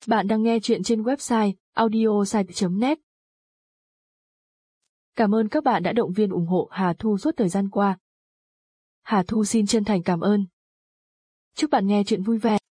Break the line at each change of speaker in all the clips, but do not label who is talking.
Bạn đang nghe chuyện trên website audiosite.net. Cảm ơn các bạn đã động viên ủng hộ Hà Thu suốt thời gian qua. Hà Thu xin chân thành cảm ơn. Chúc bạn nghe chuyện vui vẻ.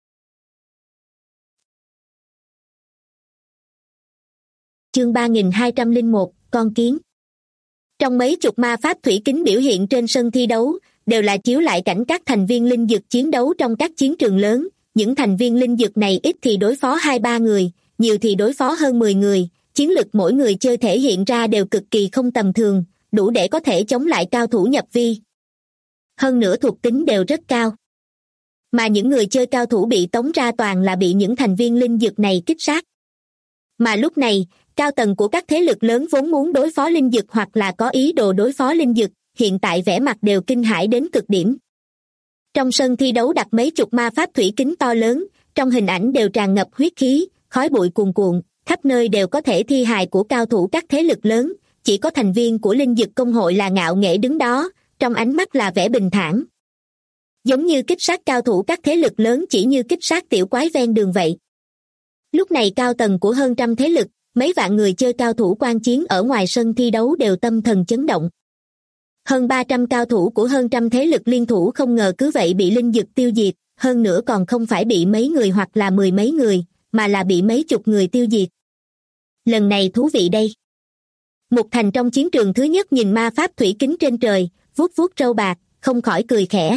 Chương 3201, con kiến. Trong mấy chục ma pháp thủy kính biểu hiện trên sân thi đấu, đều là chiếu lại cảnh các thành viên linh dực chiến đấu trong các chiến trường lớn. Những thành viên linh dực này ít thì đối phó 2-3 người, nhiều thì đối phó hơn 10 người. Chiến lực mỗi người chơi thể hiện ra đều cực kỳ không tầm thường, đủ để có thể chống lại cao thủ nhập vi. Hơn nữa thuộc tính đều rất cao. Mà những người chơi cao thủ bị tống ra toàn là bị những thành viên linh dực này kích sát. Mà lúc này, cao tầng của các thế lực lớn vốn muốn đối phó linh dực hoặc là có ý đồ đối phó linh dực, hiện tại vẻ mặt đều kinh hãi đến cực điểm. Trong sân thi đấu đặt mấy chục ma pháp thủy kính to lớn, trong hình ảnh đều tràn ngập huyết khí, khói bụi cuồn cuộn, khắp nơi đều có thể thi hài của cao thủ các thế lực lớn, chỉ có thành viên của linh dực công hội là ngạo nghễ đứng đó, trong ánh mắt là vẻ bình thản. Giống như kích sát cao thủ các thế lực lớn chỉ như kích sát tiểu quái ven đường vậy. Lúc này cao tầng của hơn trăm thế lực, mấy vạn người chơi cao thủ quan chiến ở ngoài sân thi đấu đều tâm thần chấn động. Hơn 300 cao thủ của hơn trăm thế lực liên thủ không ngờ cứ vậy bị linh dực tiêu diệt, hơn nữa còn không phải bị mấy người hoặc là 10 mấy người, mà là bị mấy chục người tiêu diệt. Lần này thú vị đây. Mục Thành trong chiến trường thứ nhất nhìn ma pháp thủy kính trên trời, vuốt vuốt râu bạc, không khỏi cười khẽ.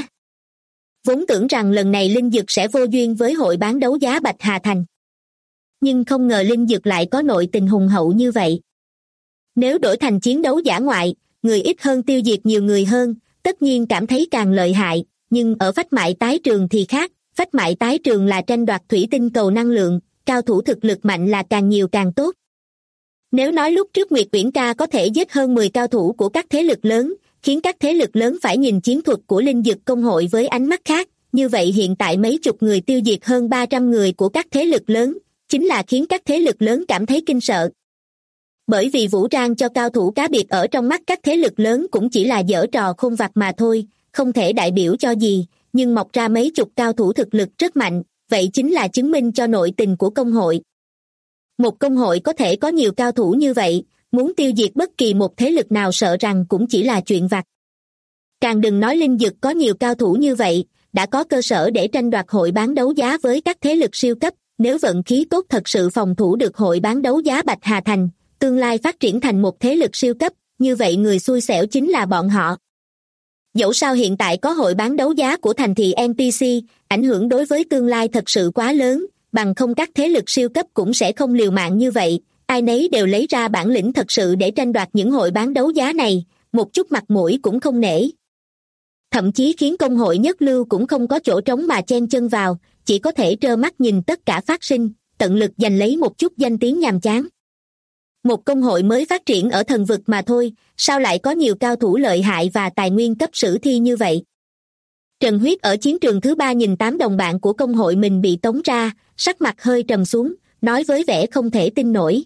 Vốn tưởng rằng lần này linh dực sẽ vô duyên với hội bán đấu giá Bạch Hà Thành. Nhưng không ngờ linh dực lại có nội tình hùng hậu như vậy. Nếu đổi thành chiến đấu dã ngoại, người ít hơn tiêu diệt nhiều người hơn, tất nhiên cảm thấy càng lợi hại, nhưng ở phách mại tái trường thì khác, phách mại tái trường là tranh đoạt thủy tinh cầu năng lượng, cao thủ thực lực mạnh là càng nhiều càng tốt. Nếu nói lúc trước Nguyệt Uyển Ca có thể giết hơn 10 cao thủ của các thế lực lớn, khiến các thế lực lớn phải nhìn chiến thuật của linh dực công hội với ánh mắt khác, như vậy hiện tại mấy chục người tiêu diệt hơn 300 người của các thế lực lớn, chính là khiến các thế lực lớn cảm thấy kinh sợ. Bởi vì vũ trang cho cao thủ cá biệt ở trong mắt các thế lực lớn cũng chỉ là giở trò khôn vặt mà thôi, không thể đại biểu cho gì, nhưng mọc ra mấy chục cao thủ thực lực rất mạnh, vậy chính là chứng minh cho nội tình của công hội. Một công hội có thể có nhiều cao thủ như vậy, muốn tiêu diệt bất kỳ một thế lực nào sợ rằng cũng chỉ là chuyện vặt. Càng đừng nói linh dực có nhiều cao thủ như vậy, đã có cơ sở để tranh đoạt hội bán đấu giá với các thế lực siêu cấp, nếu vận khí tốt thật sự phòng thủ được hội bán đấu giá Bạch Hà Thành, tương lai phát triển thành một thế lực siêu cấp, như vậy người xui xẻo chính là bọn họ. Dẫu sao hiện tại có hội bán đấu giá của thành thị NPC, ảnh hưởng đối với tương lai thật sự quá lớn, bằng không các thế lực siêu cấp cũng sẽ không liều mạng như vậy, ai nấy đều lấy ra bản lĩnh thật sự để tranh đoạt những hội bán đấu giá này, một chút mặt mũi cũng không nể. Thậm chí khiến công hội nhất lưu cũng không có chỗ trống mà chen chân vào, chỉ có thể trơ mắt nhìn tất cả phát sinh, tận lực giành lấy một chút danh tiếng nhàm chán. Một công hội mới phát triển ở thần vực mà thôi, sao lại có nhiều cao thủ lợi hại và tài nguyên cấp sử thi như vậy? Trần Huyết ở chiến trường thứ 3 nhìn 8 đồng bạn của công hội mình bị tống ra, sắc mặt hơi trầm xuống, nói với vẻ không thể tin nổi.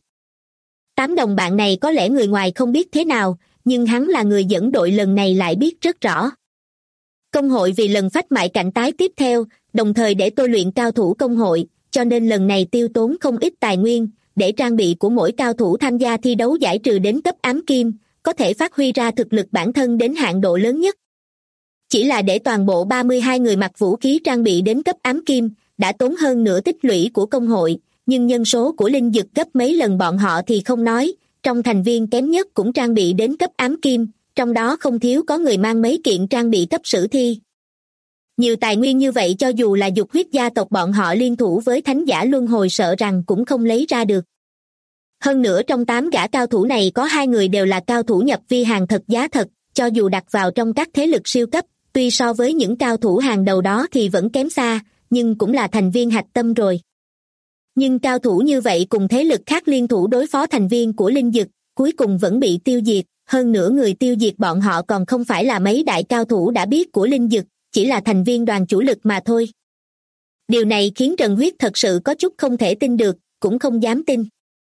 8 đồng bạn này có lẽ người ngoài không biết thế nào, nhưng hắn là người dẫn đội lần này lại biết rất rõ. Công hội vì lần phách mại cạnh tái tiếp theo, đồng thời để tôi luyện cao thủ công hội, cho nên lần này tiêu tốn không ít tài nguyên, để trang bị của mỗi cao thủ tham gia thi đấu giải trừ đến cấp ám kim, có thể phát huy ra thực lực bản thân đến hạn độ lớn nhất. Chỉ là để toàn bộ 32 người mặc vũ khí trang bị đến cấp ám kim, đã tốn hơn nửa tích lũy của công hội, nhưng nhân số của linh dực gấp mấy lần bọn họ thì không nói, trong thành viên kém nhất cũng trang bị đến cấp ám kim, trong đó không thiếu có người mang mấy kiện trang bị cấp sử thi. Nhiều tài nguyên như vậy cho dù là dục huyết gia tộc bọn họ liên thủ với thánh giả luân hồi sợ rằng cũng không lấy ra được. Hơn nữa trong 8 gã cao thủ này có 2 người đều là cao thủ nhập vi hàng thật giá thật, cho dù đặt vào trong các thế lực siêu cấp, tuy so với những cao thủ hàng đầu đó thì vẫn kém xa, nhưng cũng là thành viên hạch tâm rồi. Nhưng cao thủ như vậy cùng thế lực khác liên thủ đối phó thành viên của linh dực, cuối cùng vẫn bị tiêu diệt, hơn nữa người tiêu diệt bọn họ còn không phải là mấy đại cao thủ đã biết của linh dực, chỉ là thành viên đoàn chủ lực mà thôi. Điều này khiến Trần Huyết thật sự có chút không thể tin được, cũng không dám tin.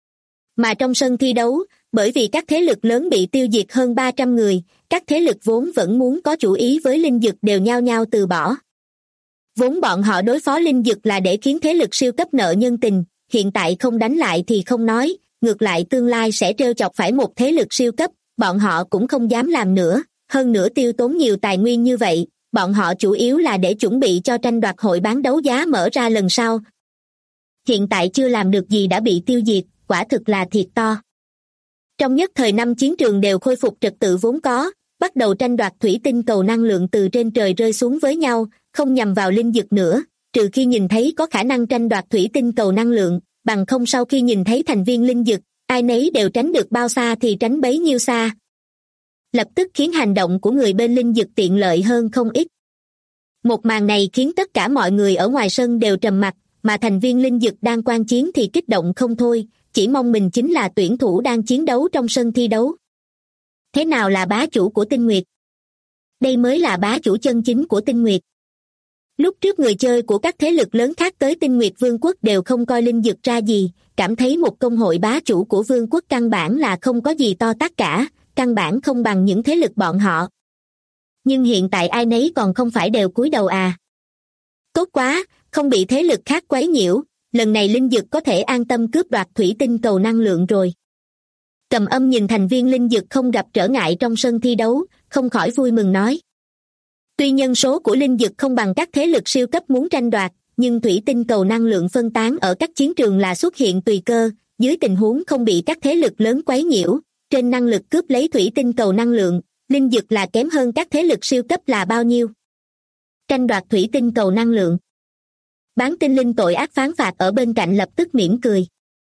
Mà trong sân thi đấu, bởi vì các thế lực lớn bị tiêu diệt hơn 300 người, các thế lực vốn vẫn muốn có chủ ý với linh dực đều nhao nhao từ bỏ. Vốn bọn họ đối phó linh dực là để khiến thế lực siêu cấp nợ nhân tình, hiện tại không đánh lại thì không nói, ngược lại tương lai sẽ trêu chọc phải một thế lực siêu cấp, bọn họ cũng không dám làm nữa, hơn nữa tiêu tốn nhiều tài nguyên như vậy, bọn họ chủ yếu là để chuẩn bị cho tranh đoạt hội bán đấu giá mở ra lần sau. Hiện tại chưa làm được gì đã bị tiêu diệt, quả thực là thiệt to. Trong nhất thời năm chiến trường đều khôi phục trật tự vốn có, bắt đầu tranh đoạt thủy tinh cầu năng lượng từ trên trời rơi xuống với nhau, không nhằm vào linh dực nữa, trừ khi nhìn thấy có khả năng tranh đoạt thủy tinh cầu năng lượng, bằng không sau khi nhìn thấy thành viên linh dực, ai nấy đều tránh được bao xa thì tránh bấy nhiêu xa. Lập tức khiến hành động của người bên linh dực tiện lợi hơn không ít. Một màn này khiến tất cả mọi người ở ngoài sân đều trầm mặc, mà thành viên linh dực đang quan chiến thì kích động không thôi, chỉ mong mình chính là tuyển thủ đang chiến đấu trong sân thi đấu. Thế nào là bá chủ của Tinh Nguyệt? Đây mới là bá chủ chân chính của Tinh Nguyệt. Lúc trước người chơi của các thế lực lớn khác tới Tinh Nguyệt Vương quốc đều không coi linh dực ra gì, cảm thấy một công hội bá chủ của vương quốc căn bản là không có gì to tát cả, căn bản không bằng những thế lực bọn họ. Nhưng hiện tại ai nấy còn không phải đều cúi đầu à? Tốt quá, không bị thế lực khác quấy nhiễu, lần này linh dực có thể an tâm cướp đoạt thủy tinh cầu năng lượng rồi. Cầm Âm nhìn thành viên linh dực không gặp trở ngại trong sân thi đấu, không khỏi vui mừng nói. Tuy nhân số của linh dực không bằng các thế lực siêu cấp muốn tranh đoạt, nhưng thủy tinh cầu năng lượng phân tán ở các chiến trường là xuất hiện tùy cơ, dưới tình huống không bị các thế lực lớn quấy nhiễu, trên năng lực cướp lấy thủy tinh cầu năng lượng, linh dực là kém hơn các thế lực siêu cấp là bao nhiêu? Tranh đoạt thủy tinh cầu năng lượng. Bán tinh linh tội ác phán phạt ở bên cạnh lập tức mỉm cười.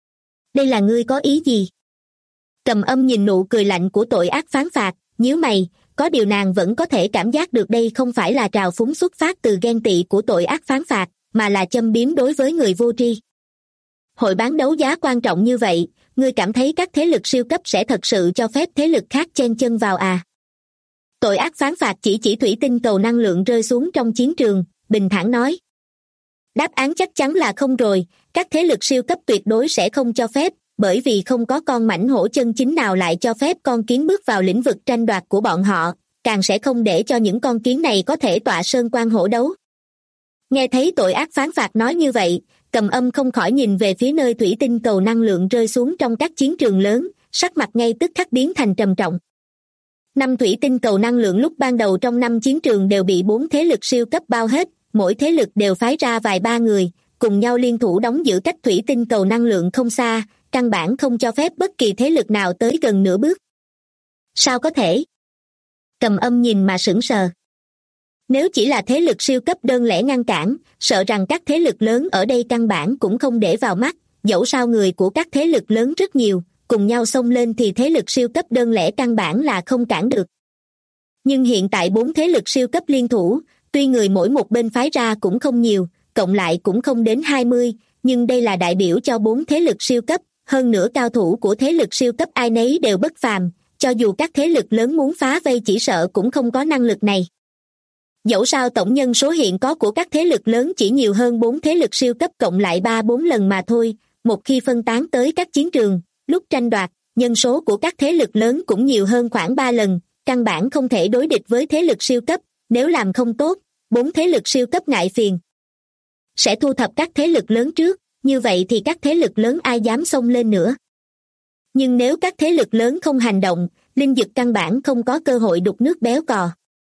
Đây là ngươi có ý gì? Cầm Âm nhìn nụ cười lạnh của tội ác phán phạt, nhíu mày, có điều nàng vẫn có thể cảm giác được đây không phải là trào phúng xuất phát từ ghen tị của tội ác phán phạt, mà là châm biếm đối với người vô tri. Hội bán đấu giá quan trọng như vậy, ngươi cảm thấy các thế lực siêu cấp sẽ thật sự cho phép thế lực khác chen chân vào à? Tội ác phán phạt chỉ thủy tinh cầu năng lượng rơi xuống trong chiến trường, bình thản nói. Đáp án chắc chắn là không rồi, các thế lực siêu cấp tuyệt đối sẽ không cho phép, bởi vì không có con mãnh hổ chân chính nào lại cho phép con kiến bước vào lĩnh vực tranh đoạt của bọn họ, càng sẽ không để cho những con kiến này có thể tọa sơn quan hổ đấu. Nghe thấy tội ác phán phạt nói như vậy, Cầm Âm không khỏi nhìn về phía nơi thủy tinh cầu năng lượng rơi xuống trong các chiến trường lớn, sắc mặt ngay tức khắc biến thành trầm trọng. 5 thủy tinh cầu năng lượng lúc ban đầu trong 5 chiến trường đều bị 4 thế lực siêu cấp bao hết, mỗi thế lực đều phái ra vài ba người, cùng nhau liên thủ đóng giữ cách thủy tinh cầu năng lượng không xa, căn bản không cho phép bất kỳ thế lực nào tới gần nửa bước. Sao có thể? Cầm Âm nhìn mà sững sờ. Nếu chỉ là thế lực siêu cấp đơn lẻ ngăn cản, sợ rằng các thế lực lớn ở đây căn bản cũng không để vào mắt, dẫu sao người của các thế lực lớn rất nhiều, cùng nhau xông lên thì thế lực siêu cấp đơn lẻ căn bản là không cản được. Nhưng hiện tại 4 thế lực siêu cấp liên thủ, tuy người mỗi một bên phái ra cũng không nhiều, cộng lại cũng không đến 20, nhưng đây là đại biểu cho 4 thế lực siêu cấp, hơn nữa cao thủ của thế lực siêu cấp ai nấy đều bất phàm, cho dù các thế lực lớn muốn phá vây chỉ sợ cũng không có năng lực này. Dẫu sao tổng nhân số hiện có của các thế lực lớn chỉ nhiều hơn 4 thế lực siêu cấp cộng lại 3-4 lần mà thôi, một khi phân tán tới các chiến trường, lúc tranh đoạt, nhân số của các thế lực lớn cũng nhiều hơn khoảng 3 lần, căn bản không thể đối địch với thế lực siêu cấp, nếu làm không tốt, 4 thế lực siêu cấp ngại phiền sẽ thu thập các thế lực lớn trước, như vậy thì các thế lực lớn ai dám xông lên nữa. Nhưng nếu các thế lực lớn không hành động, linh dực căn bản không có cơ hội đục nước béo cò.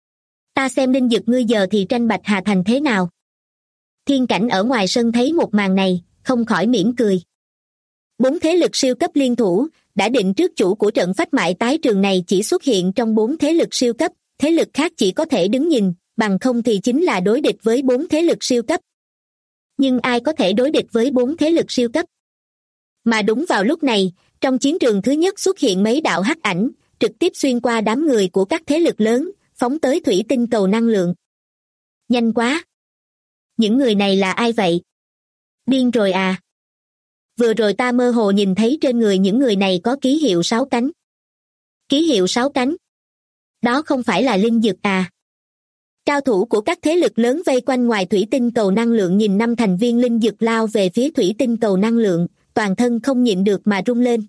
Ta xem linh dực ngươi giờ thì tranh Bạch Hà Thành thế nào? Thiên Cảnh ở ngoài sân thấy một màn này, không khỏi mỉm cười. 4 thế lực siêu cấp liên thủ, đã định trước chủ của trận phách mại tái trường này chỉ xuất hiện trong 4 thế lực siêu cấp, thế lực khác chỉ có thể đứng nhìn, bằng không thì chính là đối địch với 4 thế lực siêu cấp. Nhưng ai có thể đối địch với 4 thế lực siêu cấp? Mà đúng vào lúc này, trong chiến trường thứ nhất xuất hiện mấy đạo hắc ảnh, trực tiếp xuyên qua đám người của các thế lực lớn, phóng tới thủy tinh cầu năng lượng. Nhanh quá! Những người này là ai vậy? Điên rồi à? Vừa rồi ta mơ hồ nhìn thấy trên người những người này có ký hiệu 6 cánh. Ký hiệu 6 cánh? Đó không phải là linh dực à? Cao thủ của các thế lực lớn vây quanh ngoài thủy tinh cầu năng lượng nhìn 5 thành viên linh dực lao về phía thủy tinh cầu năng lượng, toàn thân không nhịn được mà rung lên.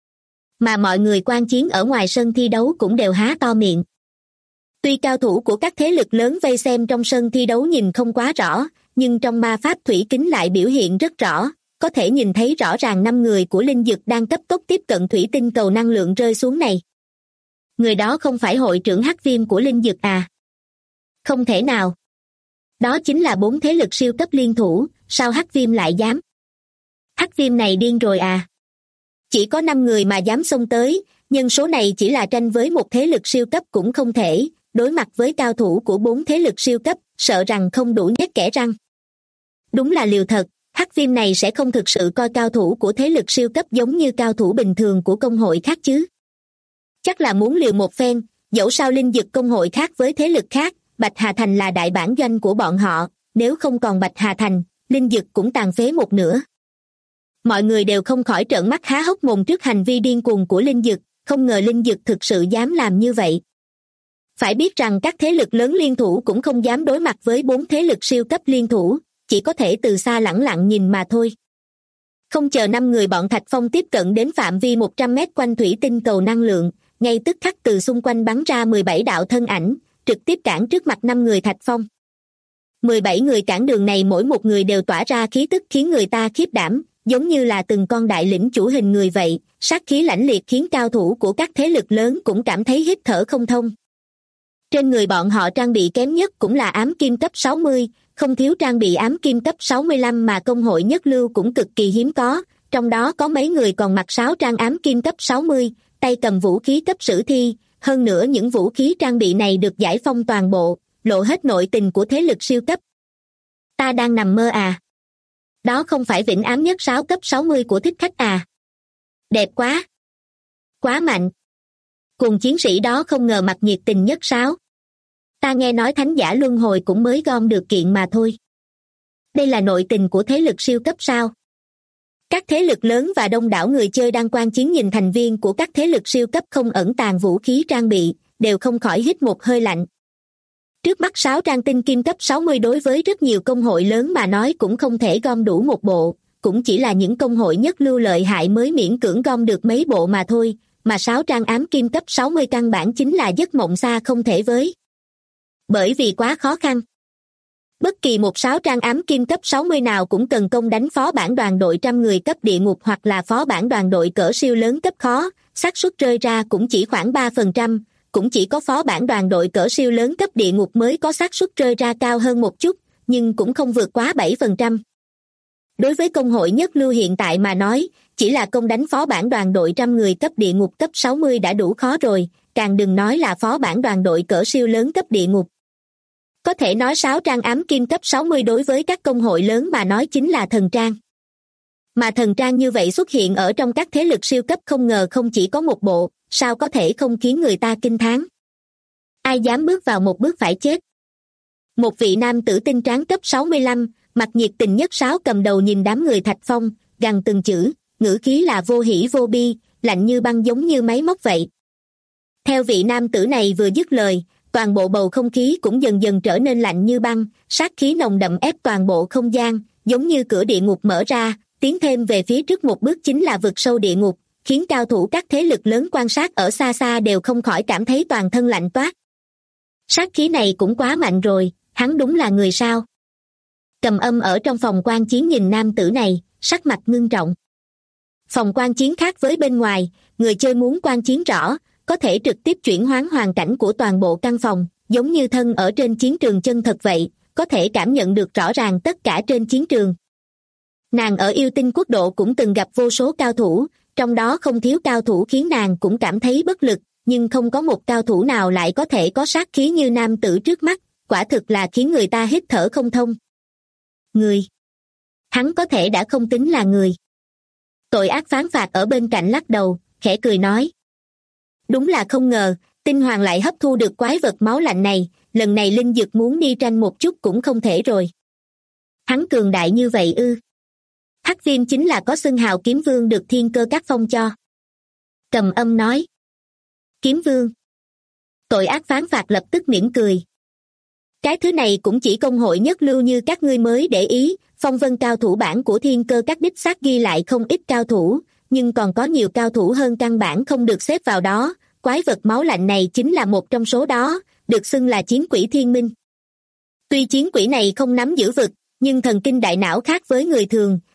Mà mọi người quan chiến ở ngoài sân thi đấu cũng đều há to miệng. Tuy cao thủ của các thế lực lớn vây xem trong sân thi đấu nhìn không quá rõ, nhưng trong ma pháp thủy kính lại biểu hiện rất rõ, có thể nhìn thấy rõ ràng 5 người của linh dực đang cấp tốc tiếp cận thủy tinh cầu năng lượng rơi xuống này. Người đó không phải hội trưởng Hắc Viêm của linh dực à? Không thể nào. Đó chính là 4 thế lực siêu cấp liên thủ, sao Hắc Viêm lại dám? Hắc Viêm này điên rồi à? Chỉ có 5 người mà dám xông tới, nhân số này chỉ là tranh với một thế lực siêu cấp cũng không thể, đối mặt với cao thủ của 4 thế lực siêu cấp, sợ rằng không đủ nhét kẽ răng. Đúng là liều thật, Hắc Viêm này sẽ không thực sự coi cao thủ của thế lực siêu cấp giống như cao thủ bình thường của công hội khác chứ. Chắc là muốn liều một phen, dẫu sao linh dực công hội khác với thế lực khác, Bạch Hà Thành là đại bản doanh của bọn họ, nếu không còn Bạch Hà Thành, linh dực cũng tàn phế một nửa. Mọi người đều không khỏi trợn mắt há hốc mồm trước hành vi điên cuồng của linh dực, không ngờ linh dực thực sự dám làm như vậy. Phải biết rằng các thế lực lớn liên thủ cũng không dám đối mặt với 4 thế lực siêu cấp liên thủ, chỉ có thể từ xa lẳng lặng nhìn mà thôi. Không chờ 5 người bọn Thạch Phong tiếp cận đến phạm vi 100 mét quanh thủy tinh cầu năng lượng, ngay tức khắc từ xung quanh bắn ra 17 đạo thân ảnh, trực tiếp cản trước mặt 5 người Thạch Phong. 17 người cản đường này mỗi một người đều tỏa ra khí tức khiến người ta khiếp đảm, giống như là từng con đại lĩnh chủ hình người vậy, sát khí lãnh liệt khiến cao thủ của các thế lực lớn cũng cảm thấy hít thở không thông. Trên người bọn họ trang bị kém nhất cũng là ám kim cấp 60, không thiếu trang bị ám kim cấp 65 mà công hội nhất lưu cũng cực kỳ hiếm có, trong đó có mấy người còn mặc sáo trang ám kim cấp 60, tay cầm vũ khí cấp sử thi, hơn nữa những vũ khí trang bị này được giải phong toàn bộ, lộ hết nội tình của thế lực siêu cấp. Ta đang nằm mơ à? Đó không phải vĩnh ám nhất sáo cấp 60 của thích khách à? Đẹp quá! Quá mạnh! Cùng chiến sĩ đó không ngờ mặc nhiệt tình nhất sáo. Ta nghe nói thánh giả luân hồi cũng mới gom được kiện mà thôi. Đây là nội tình của thế lực siêu cấp sao? Các thế lực lớn và đông đảo người chơi đang quan chiến nhìn thành viên của các thế lực siêu cấp không ẩn tàng vũ khí trang bị, đều không khỏi hít một hơi lạnh. Trước mắt 6 trang tinh kim cấp 60 đối với rất nhiều công hội lớn mà nói cũng không thể gom đủ một bộ, cũng chỉ là những công hội nhất lưu lợi hại mới miễn cưỡng gom được mấy bộ mà thôi, mà 6 trang ám kim cấp 60 căn bản chính là giấc mộng xa không thể với. Bởi vì quá khó khăn. Bất kỳ một 6 trang ám kim cấp 60 nào cũng cần công đánh phó bản đoàn đội trăm người cấp địa ngục hoặc là phó bản đoàn đội cỡ siêu lớn cấp khó, xác suất rơi ra cũng chỉ khoảng 3%, cũng chỉ có phó bản đoàn đội cỡ siêu lớn cấp địa ngục mới có xác suất rơi ra cao hơn một chút, nhưng cũng không vượt quá 7%. Đối với công hội nhất lưu hiện tại mà nói, chỉ là công đánh phó bản đoàn đội trăm người cấp địa ngục cấp 60 đã đủ khó rồi, càng đừng nói là phó bản đoàn đội cỡ siêu lớn cấp địa ngục. Có thể nói 6 trang ám kim cấp 60 đối với các công hội lớn mà nói chính là thần trang. Mà thần trang như vậy xuất hiện ở trong các thế lực siêu cấp không ngờ không chỉ có một bộ, sao có thể không khiến người ta kinh thán. Ai dám bước vào một bước phải chết. Một vị nam tử tinh tráng cấp 65, mặt nhiệt tình nhất sáo cầm đầu nhìn đám người Thạch Phong, gằn từng chữ, ngữ khí là vô hỉ vô bi, lạnh như băng giống như máy móc vậy. Theo vị nam tử này vừa dứt lời, toàn bộ bầu không khí cũng dần dần trở nên lạnh như băng, sát khí nồng đậm ép toàn bộ không gian, giống như cửa địa ngục mở ra, tiến thêm về phía trước một bước chính là vực sâu địa ngục, khiến cao thủ các thế lực lớn quan sát ở xa xa đều không khỏi cảm thấy toàn thân lạnh toát. Sát khí này cũng quá mạnh rồi, hắn đúng là người sao? Cầm Âm ở trong phòng quan chiến nhìn nam tử này, sắc mặt ngưng trọng. Phòng quan chiến khác với bên ngoài, người chơi muốn quan chiến rõ, có thể trực tiếp chuyển hoán hoàn cảnh của toàn bộ căn phòng, giống như thân ở trên chiến trường chân thật vậy, có thể cảm nhận được rõ ràng tất cả trên chiến trường. Nàng ở Yêu Tinh Quốc độ cũng từng gặp vô số cao thủ, trong đó không thiếu cao thủ khiến nàng cũng cảm thấy bất lực, nhưng không có một cao thủ nào lại có thể có sát khí như nam tử trước mắt, quả thực là khiến người ta hít thở không thông. Người. Hắn có thể đã không tính là người. Tội ác phán phạt ở bên cạnh lắc đầu, khẽ cười nói. Đúng là không ngờ, Tinh Hoàng lại hấp thu được quái vật máu lạnh này, lần này Linh Dực muốn đi tranh một chút cũng không thể rồi. Hắn cường đại như vậy ư? Hắc Viêm chính là có xưng hào kiếm vương được Thiên Cơ Các phong cho. Cầm Âm nói. Kiếm vương. Tội ác phán phạt lập tức mỉm cười. Cái thứ này cũng chỉ công hội nhất lưu như các ngươi mới để ý, phong vân cao thủ bản của Thiên Cơ Các đích xác ghi lại không ít cao thủ, nhưng còn có nhiều cao thủ hơn căn bản không được xếp vào đó, quái vật máu lạnh này chính là một trong số đó, được xưng là chiến quỷ thiên minh. Tuy chiến quỷ này không nắm giữ vực, nhưng thần kinh đại não khác với người thường,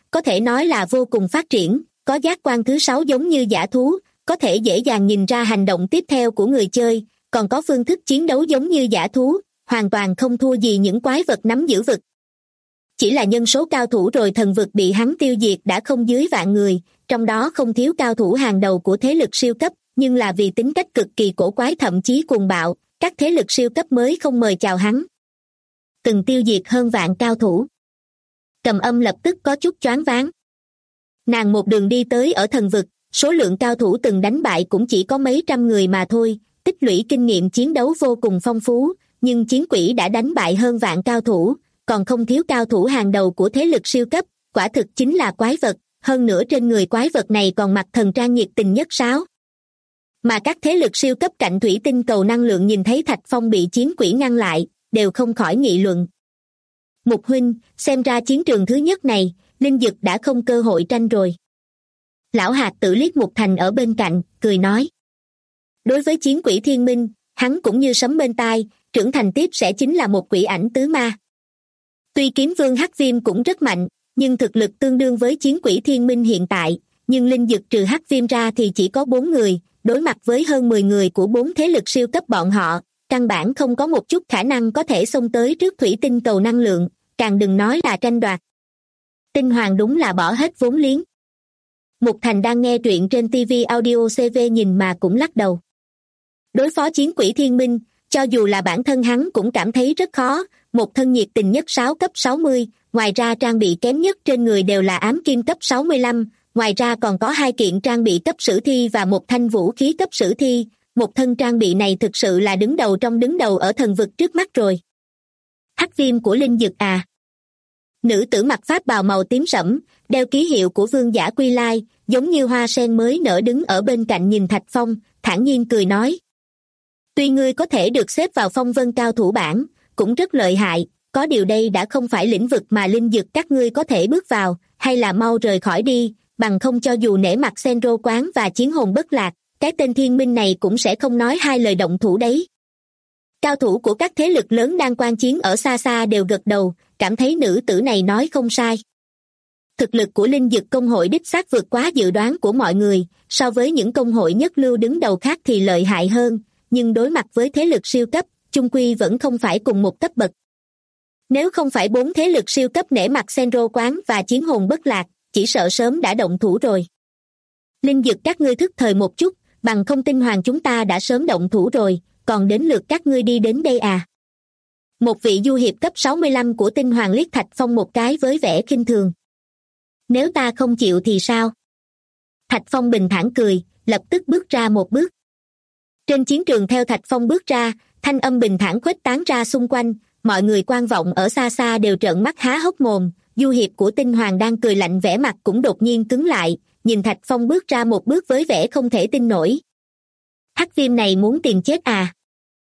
có thể nói là vô cùng phát triển, có giác quan thứ 6 giống như dã thú, có thể dễ dàng nhìn ra hành động tiếp theo của người chơi, còn có phương thức chiến đấu giống như dã thú, hoàn toàn không thua gì những quái vật nắm giữ vực. Chỉ là nhân số cao thủ rồi thần vực bị hắn tiêu diệt đã không dưới vạn người, trong đó không thiếu cao thủ hàng đầu của thế lực siêu cấp, nhưng là vì tính cách cực kỳ cổ quái thậm chí cuồng bạo, các thế lực siêu cấp mới không mời chào hắn. Từng tiêu diệt hơn vạn cao thủ. Cầm Âm lập tức có chút choáng váng. Nàng một đường đi tới ở thần vực, số lượng cao thủ từng đánh bại cũng chỉ có mấy trăm người mà thôi, tích lũy kinh nghiệm chiến đấu vô cùng phong phú, nhưng chiến quỷ đã đánh bại hơn vạn cao thủ, còn không thiếu cao thủ hàng đầu của thế lực siêu cấp, quả thực chính là quái vật, hơn nữa trên người quái vật này còn mặc thần trang nhiệt tình nhất sáo. Mà các thế lực siêu cấp cạnh thủy tinh cầu năng lượng nhìn thấy Thạch Phong bị chiến quỷ ngăn lại, đều không khỏi nghị luận. Mục huynh, xem ra chiến trường thứ nhất này, Linh Dực đã không cơ hội tranh rồi. Lão Hạt Tử liếc Mục Thành ở bên cạnh, cười nói. Đối với chiến quỷ thiên minh, hắn cũng như sấm bên tai, trưởng thành tiếp sẽ chính là một quỷ ảnh tứ ma. Tuy kiếm vương Hắc Viêm cũng rất mạnh, nhưng thực lực tương đương với chiến quỷ thiên minh hiện tại, nhưng Linh Dực trừ Hắc Viêm ra thì chỉ có 4 người, đối mặt với hơn 10 người của 4 thế lực siêu cấp bọn họ, căn bản không có một chút khả năng có thể xông tới trước thủy tinh cầu năng lượng, càng đừng nói là tranh đoạt. Tinh Hoàng đúng là bỏ hết vốn liếng. Mục Thành đang nghe truyện trên TV Audio CV nhìn mà cũng lắc đầu. Đối phó chiến quỷ thiên minh, cho dù là bản thân hắn cũng cảm thấy rất khó, một thân nhiệt tình nhất 6 cấp 60, ngoài ra trang bị kém nhất trên người đều là ám kim cấp 65, ngoài ra còn có 2 kiện trang bị cấp sử thi và một thanh vũ khí cấp sử thi, một thân trang bị này thực sự là đứng đầu trong đứng đầu ở thần vực trước mắt rồi. Hắc Viêm của Linh Dực à? Nữ tử mặc pháp bào màu tím sẫm, đeo ký hiệu của vương giả Quy Lai, giống như hoa sen mới nở đứng ở bên cạnh nhìn Thạch Phong, thản nhiên cười nói. Tuy ngươi có thể được xếp vào phong vân cao thủ bảng, cũng rất lợi hại, có điều đây đã không phải lĩnh vực mà Linh Dực các ngươi có thể bước vào, hay là mau rời khỏi đi, bằng không cho dù nể mặt Senro Quán và Chiến Hồn Bất Lạc, cái tên thiên minh này cũng sẽ không nói hai lời động thủ đấy. Cao thủ của các thế lực lớn đang quan chiến ở xa xa đều gật đầu, cảm thấy nữ tử này nói không sai. Thực lực của Linh Dực công hội đích xác vượt quá dự đoán của mọi người, so với những công hội nhất lưu đứng đầu khác thì lợi hại hơn, nhưng đối mặt với thế lực siêu cấp, chung quy vẫn không phải cùng một cấp bậc. Nếu không phải 4 thế lực siêu cấp nể mặt Senro Quán và Chiến Hồn Bất Lạc, chỉ sợ sớm đã động thủ rồi. Linh Dực các ngươi thức thời một chút, bằng không Tinh Hoàng chúng ta đã sớm động thủ rồi, còn đến lượt các ngươi đi đến đây à? Một vị du hiệp cấp 65 của Tinh Hoàng liếc Thạch Phong một cái với vẻ khinh thường. Nếu ta không chịu thì sao? Thạch Phong bình thản cười, lập tức bước ra một bước. Trên chiến trường theo Thạch Phong bước ra, thanh âm bình thản khuếch tán ra xung quanh, mọi người quan vọng ở xa xa đều trợn mắt há hốc mồm, du hiệp của Tinh Hoàng đang cười lạnh vẻ mặt cũng đột nhiên cứng lại, nhìn Thạch Phong bước ra một bước với vẻ không thể tin nổi. Hắc Viêm này muốn tìm chết à?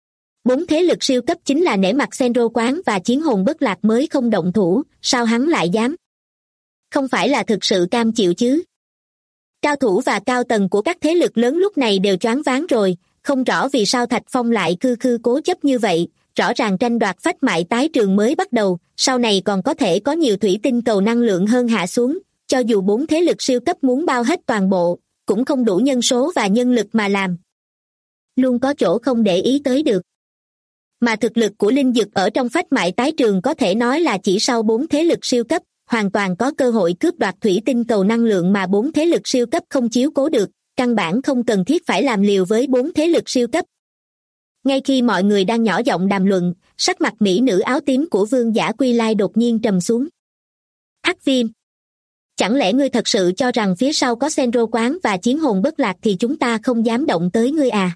4 thế lực siêu cấp chính là nể mặt Senro Quán và Chiến Hồn Bất Lạc mới không động thủ, sao hắn lại dám? Không phải là thực sự cam chịu chứ? Cao thủ và cao tầng của các thế lực lớn lúc này đều choáng váng rồi, không rõ vì sao Thạch Phong lại khư khư cố chấp như vậy, rõ ràng tranh đoạt phách mại tái trường mới bắt đầu, sau này còn có thể có nhiều thủy tinh cầu năng lượng hơn hạ xuống, cho dù 4 thế lực siêu cấp muốn bao hết toàn bộ, cũng không đủ nhân số và nhân lực mà làm. Luôn có chỗ không để ý tới được. Mà thực lực của Linh Dực ở trong phách mại tái trường có thể nói là chỉ sau 4 thế lực siêu cấp, hoàn toàn có cơ hội cướp đoạt thủy tinh cầu năng lượng mà 4 thế lực siêu cấp không chiếu cố được, căn bản không cần thiết phải làm liều với 4 thế lực siêu cấp. Ngay khi mọi người đang nhỏ giọng đàm luận, sắc mặt mỹ nữ áo tím của vương giả Quy Lai đột nhiên trầm xuống. Hắc Viêm, chẳng lẽ ngươi thật sự cho rằng phía sau có Senro Quán và Chiến Hồn Bất Lạc thì chúng ta không dám động tới ngươi à?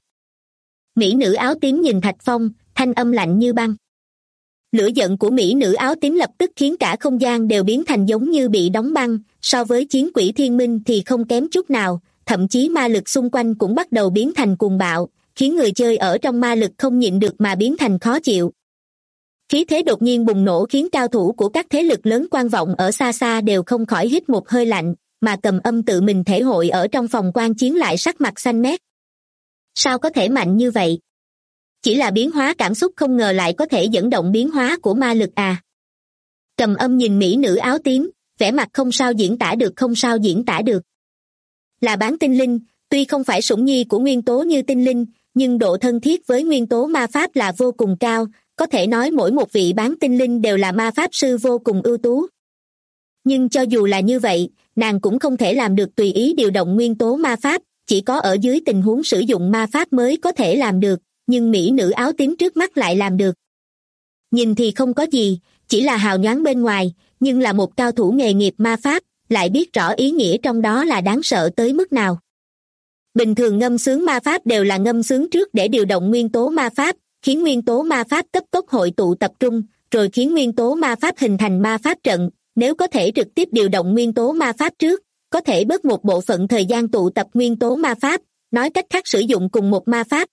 Mỹ nữ áo tím nhìn Thạch Phong, thanh âm lạnh như băng. Lửa giận của mỹ nữ áo tím lập tức khiến cả không gian đều biến thành giống như bị đóng băng, so với chiến quỷ thiên minh thì không kém chút nào, thậm chí ma lực xung quanh cũng bắt đầu biến thành cuồng bạo, khiến người chơi ở trong ma lực không nhịn được mà biến thành khó chịu. Khí thế đột nhiên bùng nổ khiến cao thủ của các thế lực lớn quan vọng ở xa xa đều không khỏi hít một hơi lạnh, mà Cầm Âm tự mình thể hội ở trong phòng quan chiến lại sắc mặt xanh mét. Sao có thể mạnh như vậy? Chỉ là biến hóa cảm xúc không ngờ lại có thể dẫn động biến hóa của ma lực à? Cầm Âm nhìn mỹ nữ áo tím, vẻ mặt không sao diễn tả được, không sao diễn tả được. Là bán tinh linh, tuy không phải sủng nhi của nguyên tố như tinh linh, nhưng độ thân thiết với nguyên tố ma pháp là vô cùng cao, có thể nói mỗi một vị bán tinh linh đều là ma pháp sư vô cùng ưu tú. Nhưng cho dù là như vậy, nàng cũng không thể làm được tùy ý điều động nguyên tố ma pháp, chỉ có ở dưới tình huống sử dụng ma pháp mới có thể làm được, nhưng mỹ nữ áo tím trước mắt lại làm được. Nhìn thì không có gì, chỉ là hào nhoáng bên ngoài, nhưng là một cao thủ nghề nghiệp ma pháp, lại biết rõ ý nghĩa trong đó là đáng sợ tới mức nào. Bình thường ngâm sướng ma pháp đều là ngâm sướng trước để điều động nguyên tố ma pháp, khiến nguyên tố ma pháp cấp tốc hội tụ tập trung, rồi khiến nguyên tố ma pháp hình thành ma pháp trận. Nếu có thể trực tiếp điều động nguyên tố ma pháp trước, có thể bớt một bộ phận thời gian tụ tập nguyên tố ma pháp, nói cách khác sử dụng cùng một ma pháp.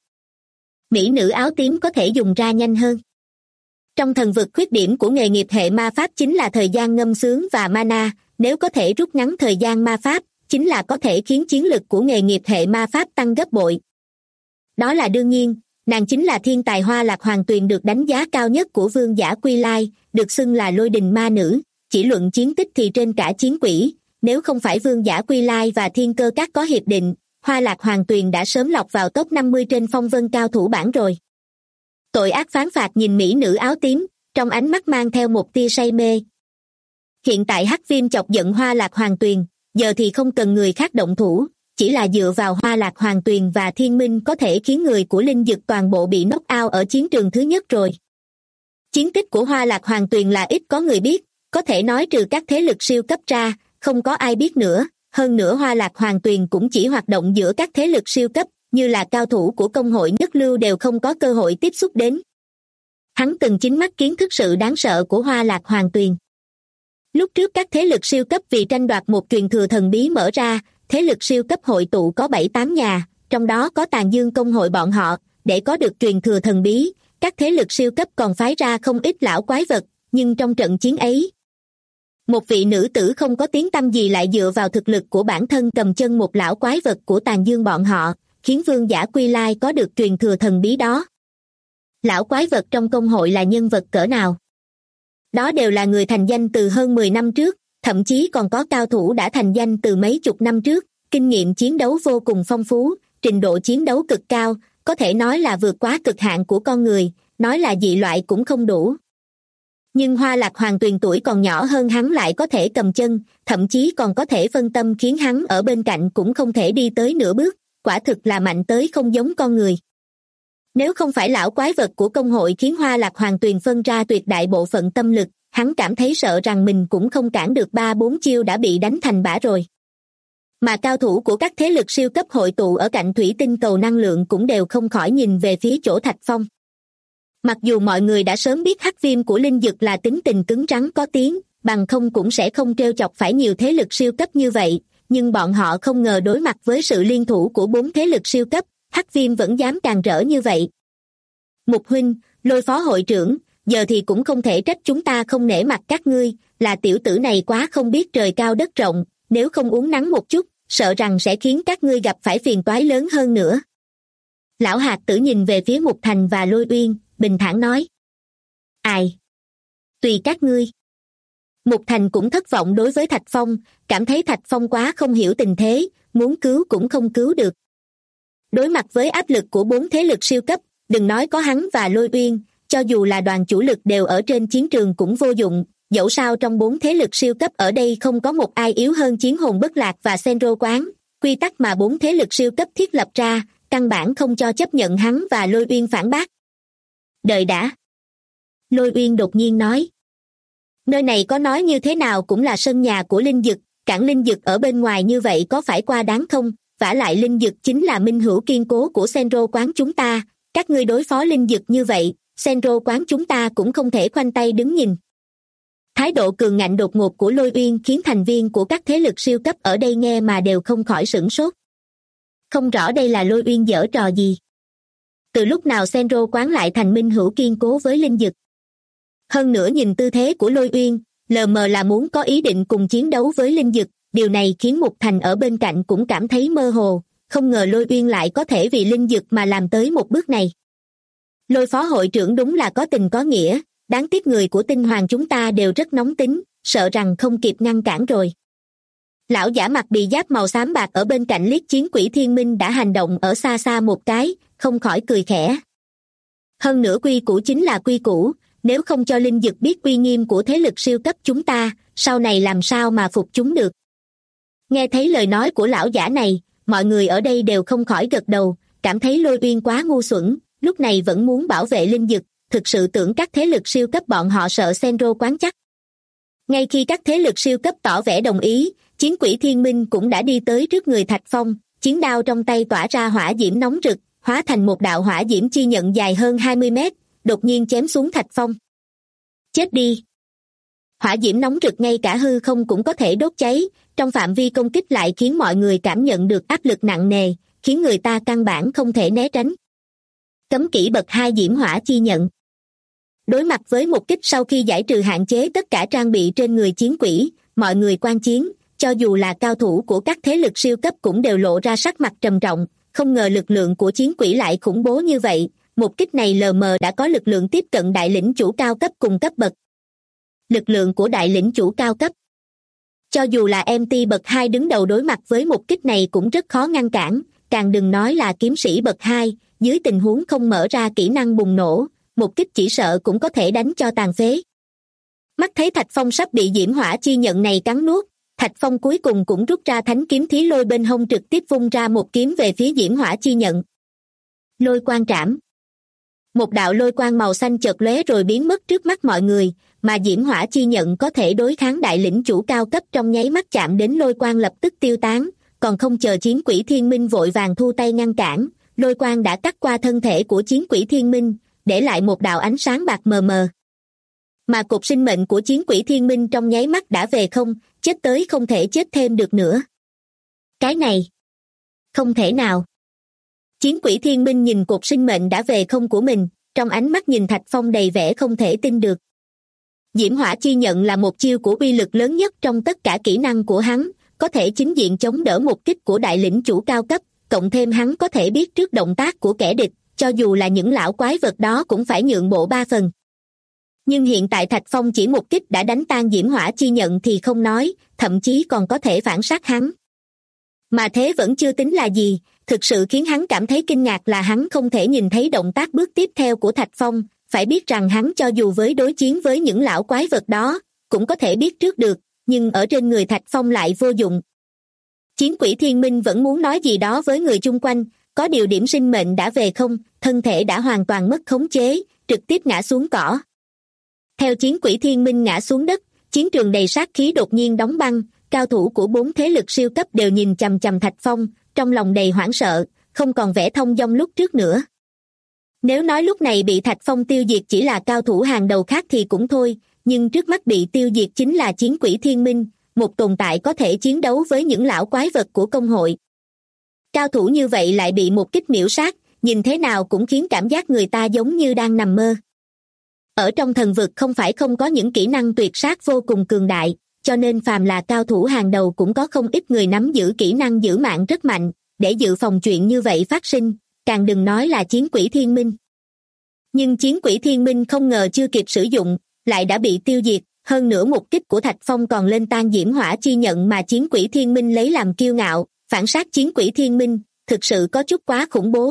Mỹ nữ áo tím có thể dùng ra nhanh hơn. Trong thần vực, khuyết điểm của nghề nghiệp hệ ma pháp chính là thời gian ngâm sướng và mana, nếu có thể rút ngắn thời gian ma pháp, chính là có thể khiến chiến lực của nghề nghiệp hệ ma pháp tăng gấp bội. Đó là đương nhiên, nàng chính là thiên tài Hoa Lạc Hoàng Tuyền được đánh giá cao nhất của vương giả Quy Lai, được xưng là lôi đình ma nữ, chỉ luận chiến tích thì trên cả chiến quỷ, nếu không phải vương giả Quy Lai và thiên cơ các có hiệp định, Hoa Lạc Hoàng Tuyền đã sớm lọt vào top 50 trên phong vân cao thủ bảng rồi. Tội ác phán phạt nhìn mỹ nữ áo tím, trong ánh mắt mang theo một tia say mê. Hiện tại hắc viêm chọc giận Hoa Lạc Hoàng Tuyền, giờ thì không cần người khác động thủ, chỉ là dựa vào Hoa Lạc Hoàng Tuyền và Thiên Minh có thể khiến người của Linh Dực toàn bộ bị knock out ở chiến trường thứ nhất rồi. Chiến tích của Hoa Lạc Hoàng Tuyền là ít có người biết, có thể nói trừ các thế lực siêu cấp ra, không có ai biết nữa. Hơn nữa Hoa Lạc Hoàng Tuyền cũng chỉ hoạt động giữa các thế lực siêu cấp, như là cao thủ của công hội nhất lưu đều không có cơ hội tiếp xúc đến. Hắn từng chính mắt kiến thức sự đáng sợ của Hoa Lạc Hoàng Tuyền. Lúc trước các thế lực siêu cấp vì tranh đoạt một truyền thừa thần bí mở ra, thế lực siêu cấp hội tụ có 7-8 nhà, trong đó có Tàn Dương công hội bọn họ, để có được truyền thừa thần bí, các thế lực siêu cấp còn phái ra không ít lão quái vật, nhưng trong trận chiến ấy, một vị nữ tử không có tiếng tăm gì lại dựa vào thực lực của bản thân cầm chân một lão quái vật của Tàn Dương bọn họ, khiến vương giả Quy Lai có được truyền thừa thần bí đó. Lão quái vật trong công hội là nhân vật cỡ nào? Đó đều là người thành danh từ hơn 10 năm trước, thậm chí còn có cao thủ đã thành danh từ mấy chục năm trước, kinh nghiệm chiến đấu vô cùng phong phú, trình độ chiến đấu cực cao, có thể nói là vượt quá cực hạn của con người, nói là dị loại cũng không đủ. Nhưng Hoa Lạc Hoàng Tuyền tuổi còn nhỏ hơn hắn lại có thể cầm chân, thậm chí còn có thể phân tâm khiến hắn ở bên cạnh cũng không thể đi tới nửa bước, quả thực là mạnh tới không giống con người. Nếu không phải lão quái vật của công hội khiến Hoa Lạc Hoàng Tuyền phân ra tuyệt đại bộ phận tâm lực, hắn cảm thấy sợ rằng mình cũng không cản được 3-4 chiêu đã bị đánh thành bã rồi. Mà cao thủ của các thế lực siêu cấp hội tụ ở cạnh thủy tinh cầu năng lượng cũng đều không khỏi nhìn về phía chỗ Thạch Phong. Mặc dù mọi người đã sớm biết hắc viêm của Linh Dực là tính tình cứng rắn có tiếng, bằng không cũng sẽ không trêu chọc phải nhiều thế lực siêu cấp như vậy, nhưng bọn họ không ngờ đối mặt với sự liên thủ của 4 thế lực siêu cấp, hắc viêm vẫn dám càn rỡ như vậy. Mục huynh, Lôi phó hội trưởng, giờ thì cũng không thể trách chúng ta không nể mặt các ngươi, là tiểu tử này quá không biết trời cao đất rộng, nếu không uống nắng một chút, sợ rằng sẽ khiến các ngươi gặp phải phiền toái lớn hơn nữa. Lão hạt tử nhìn về phía Mục Thành và Lôi Uyên, bình thản nói. Ai? Tùy các ngươi. Mục Thành cũng thất vọng đối với Thạch Phong, cảm thấy Thạch Phong quá không hiểu tình thế, muốn cứu cũng không cứu được. Đối mặt với áp lực của 4 thế lực siêu cấp, đừng nói có hắn và Lôi Uyên, cho dù là đoàn chủ lực đều ở trên chiến trường cũng vô dụng, dẫu sao trong 4 thế lực siêu cấp ở đây không có một ai yếu hơn Chiến Hồn Bất Lạc và Senro Quán, quy tắc mà 4 thế lực siêu cấp thiết lập ra, căn bản không cho chấp nhận hắn và Lôi Uyên phản bác. Đợi đã. Lôi Uyên đột nhiên nói. Nơi này có nói như thế nào cũng là sân nhà của Linh Dực, cản Linh Dực ở bên ngoài như vậy có phải quá đáng không, vả lại Linh Dực chính là minh hữu kiên cố của Senro Quán chúng ta, các ngươi đối phó Linh Dực như vậy, Senro Quán chúng ta cũng không thể khoanh tay đứng nhìn. Thái độ cường ngạnh đột ngột của Lôi Uyên khiến thành viên của các thế lực siêu cấp ở đây nghe mà đều không khỏi sửng sốt. Không rõ đây là Lôi Uyên giở trò gì. Từ lúc nào Senro Quán lại thành minh hữu kiên cố với Linh Dực? Hơn nữa nhìn tư thế của Lôi Uyên, lờ mờ là muốn có ý định cùng chiến đấu với Linh Dực, điều này khiến Mục Thành ở bên cạnh cũng cảm thấy mơ hồ, không ngờ Lôi Uyên lại có thể vì Linh Dực mà làm tới một bước này. Lôi phó hội trưởng đúng là có tình có nghĩa, đáng tiếc người của Tinh Hoàng chúng ta đều rất nóng tính, sợ rằng không kịp ngăn cản rồi. Lão giả mặc bì giáp màu xám bạc ở bên cạnh liếc chiến quỷ thiên minh đã hành động ở xa xa một cái, không khỏi cười khẽ. Hơn nữa quy củ chính là quy củ, nếu không cho linh dực biết uy nghiêm của thế lực siêu cấp chúng ta, sau này làm sao mà phục chúng được. Nghe thấy lời nói của lão giả này, mọi người ở đây đều không khỏi gật đầu, cảm thấy Lôi Uyên quá ngu xuẩn, lúc này vẫn muốn bảo vệ linh dực, thực sự tưởng các thế lực siêu cấp bọn họ sợ Senro quán chắc. Ngay khi các thế lực siêu cấp tỏ vẻ đồng ý, chiến quỷ thiên minh cũng đã đi tới trước người Thạch Phong, chiến đao trong tay tỏa ra hỏa diễm nóng rực, hóa thành một đạo hỏa diễm chi nhận dài hơn 20 mét, đột nhiên chém xuống Thạch Phong. Chết đi! Hỏa diễm nóng rực ngay cả hư không cũng có thể đốt cháy, trong phạm vi công kích lại khiến mọi người cảm nhận được áp lực nặng nề, khiến người ta căn bản không thể né tránh. Cấm kỹ bậc 2 diễm hỏa chi nhận. Đối mặt với một kích sau khi giải trừ hạn chế tất cả trang bị trên người chiến quỷ, mọi người quan chiến, cho dù là cao thủ của các thế lực siêu cấp cũng đều lộ ra sắc mặt trầm trọng, không ngờ lực lượng của chiến quỷ lại khủng bố như vậy, một kích này lờ mờ đã có lực lượng tiếp cận đại lĩnh chủ cao cấp cùng cấp bậc. Lực lượng của đại lĩnh chủ cao cấp. Cho dù là MT bậc 2 đứng đầu đối mặt với một kích này cũng rất khó ngăn cản, càng đừng nói là kiếm sĩ bậc 2, dưới tình huống không mở ra kỹ năng bùng nổ, một kích chỉ sợ cũng có thể đánh cho tàn phế. Mắt thấy Thạch Phong sắp bị diễm hỏa chi nhận này cắn nuốt, Thạch Phong cuối cùng cũng rút ra thánh kiếm thí lôi bên hông trực tiếp vung ra một kiếm về phía diễm hỏa chi nhận. Lôi quang trảm. Một đạo lôi quang màu xanh chợt lóe rồi biến mất trước mắt mọi người, mà diễm hỏa chi nhận có thể đối kháng đại lĩnh chủ cao cấp trong nháy mắt chạm đến lôi quang lập tức tiêu tán, còn không chờ chiến quỷ thiên minh vội vàng thu tay ngăn cản, lôi quang đã cắt qua thân thể của chiến quỷ thiên minh, để lại một đạo ánh sáng bạc mờ mờ. Mà cột sinh mệnh của chiến quỷ thiên minh trong nháy mắt đã về không, chết tới không thể chết thêm được nữa. Cái này, không thể nào. Chiến quỷ thiên minh nhìn cột sinh mệnh đã về không của mình, trong ánh mắt nhìn Thạch Phong đầy vẻ không thể tin được. Diễm hỏa chi nhận là một chiêu của uy lực lớn nhất trong tất cả kỹ năng của hắn, có thể chính diện chống đỡ một kích của đại lĩnh chủ cao cấp, cộng thêm hắn có thể biết trước động tác của kẻ địch, cho dù là những lão quái vật đó cũng phải nhượng bộ 3 phần. Nhưng hiện tại Thạch Phong chỉ một kích đã đánh tan diễm hỏa chi nhận thì không nói, thậm chí còn có thể phản sát hắn. Mà thế vẫn chưa tính là gì, thực sự khiến hắn cảm thấy kinh ngạc là hắn không thể nhìn thấy động tác bước tiếp theo của Thạch Phong, phải biết rằng hắn cho dù với đối chiến với những lão quái vật đó, cũng có thể biết trước được, nhưng ở trên người Thạch Phong lại vô dụng. Chiến quỷ thiên minh vẫn muốn nói gì đó với người chung quanh, có điều điểm sinh mệnh đã về không, thân thể đã hoàn toàn mất khống chế, trực tiếp ngã xuống cỏ. Theo chiến quỷ thiên minh ngã xuống đất, chiến trường đầy sát khí đột nhiên đóng băng, cao thủ của 4 thế lực siêu cấp đều nhìn chằm chằm Thạch Phong, trong lòng đầy hoảng sợ, không còn vẻ thông dong lúc trước nữa. Nếu nói lúc này bị Thạch Phong tiêu diệt chỉ là cao thủ hàng đầu khác thì cũng thôi, nhưng trước mắt bị tiêu diệt chính là chiến quỷ thiên minh, một tồn tại có thể chiến đấu với những lão quái vật của công hội. Cao thủ như vậy lại bị một kích miểu sát, nhìn thế nào cũng khiến cảm giác người ta giống như đang nằm mơ. Ở trong thần vực không phải không có những kỹ năng tuyệt sát vô cùng cường đại, cho nên phàm là cao thủ hàng đầu cũng có không ít người nắm giữ kỹ năng giữ mạng rất mạnh, để dự phòng chuyện như vậy phát sinh, càng đừng nói là chiến quỷ thiên minh. Nhưng chiến quỷ thiên minh không ngờ chưa kịp sử dụng, lại đã bị tiêu diệt, hơn nữa một kích của Thạch Phong còn lên tan diễm hỏa chi nhận mà chiến quỷ thiên minh lấy làm kiêu ngạo, phản sát chiến quỷ thiên minh, thực sự có chút quá khủng bố.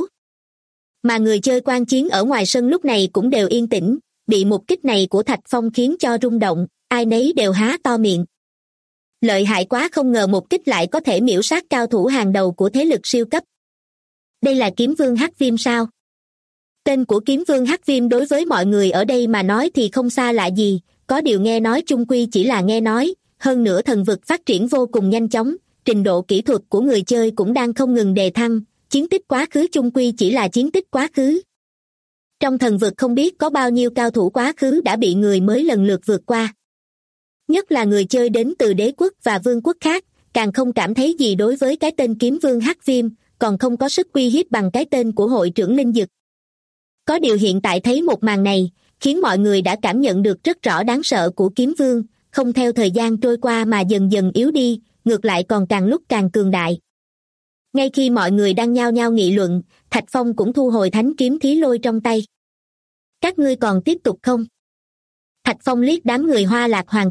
Mà người chơi quan chiến ở ngoài sân lúc này cũng đều yên tĩnh, bị một kích này của Thạch Phong khiến cho rung động, ai nấy đều há to miệng. Lợi hại quá, không ngờ một kích lại có thể miểu sát cao thủ hàng đầu của thế lực siêu cấp. Đây là kiếm vương Hắc Viêm sao? Tên của kiếm vương Hắc Viêm đối với mọi người ở đây mà nói thì không xa lạ gì, có điều nghe nói chung quy chỉ là nghe nói, hơn nữa thần vực phát triển vô cùng nhanh chóng, trình độ kỹ thuật của người chơi cũng đang không ngừng đề thăng, chiến tích quá khứ chung quy chỉ là chiến tích quá khứ. Trong thần vực không biết có bao nhiêu cao thủ quá khứ đã bị người mới lần lượt vượt qua. Nhất là người chơi đến từ đế quốc và vương quốc khác, càng không cảm thấy gì đối với cái tên kiếm vương Hắc Viêm, còn không có sức uy hiếp bằng cái tên của hội trưởng linh dực. Có điều hiện tại thấy một màn này, khiến mọi người đã cảm nhận được rất rõ đáng sợ của kiếm vương, không theo thời gian trôi qua mà dần dần yếu đi, ngược lại còn càng lúc càng cường đại. Ngay khi mọi người đang nhao nhao nghị luận, Thạch Phong cũng thu hồi thánh kiếm thí lôi trong tay. Các ngươi còn tiếp tục không? Thạch Phong liếc đám người Hoa Lạc Hoàng Tuyền,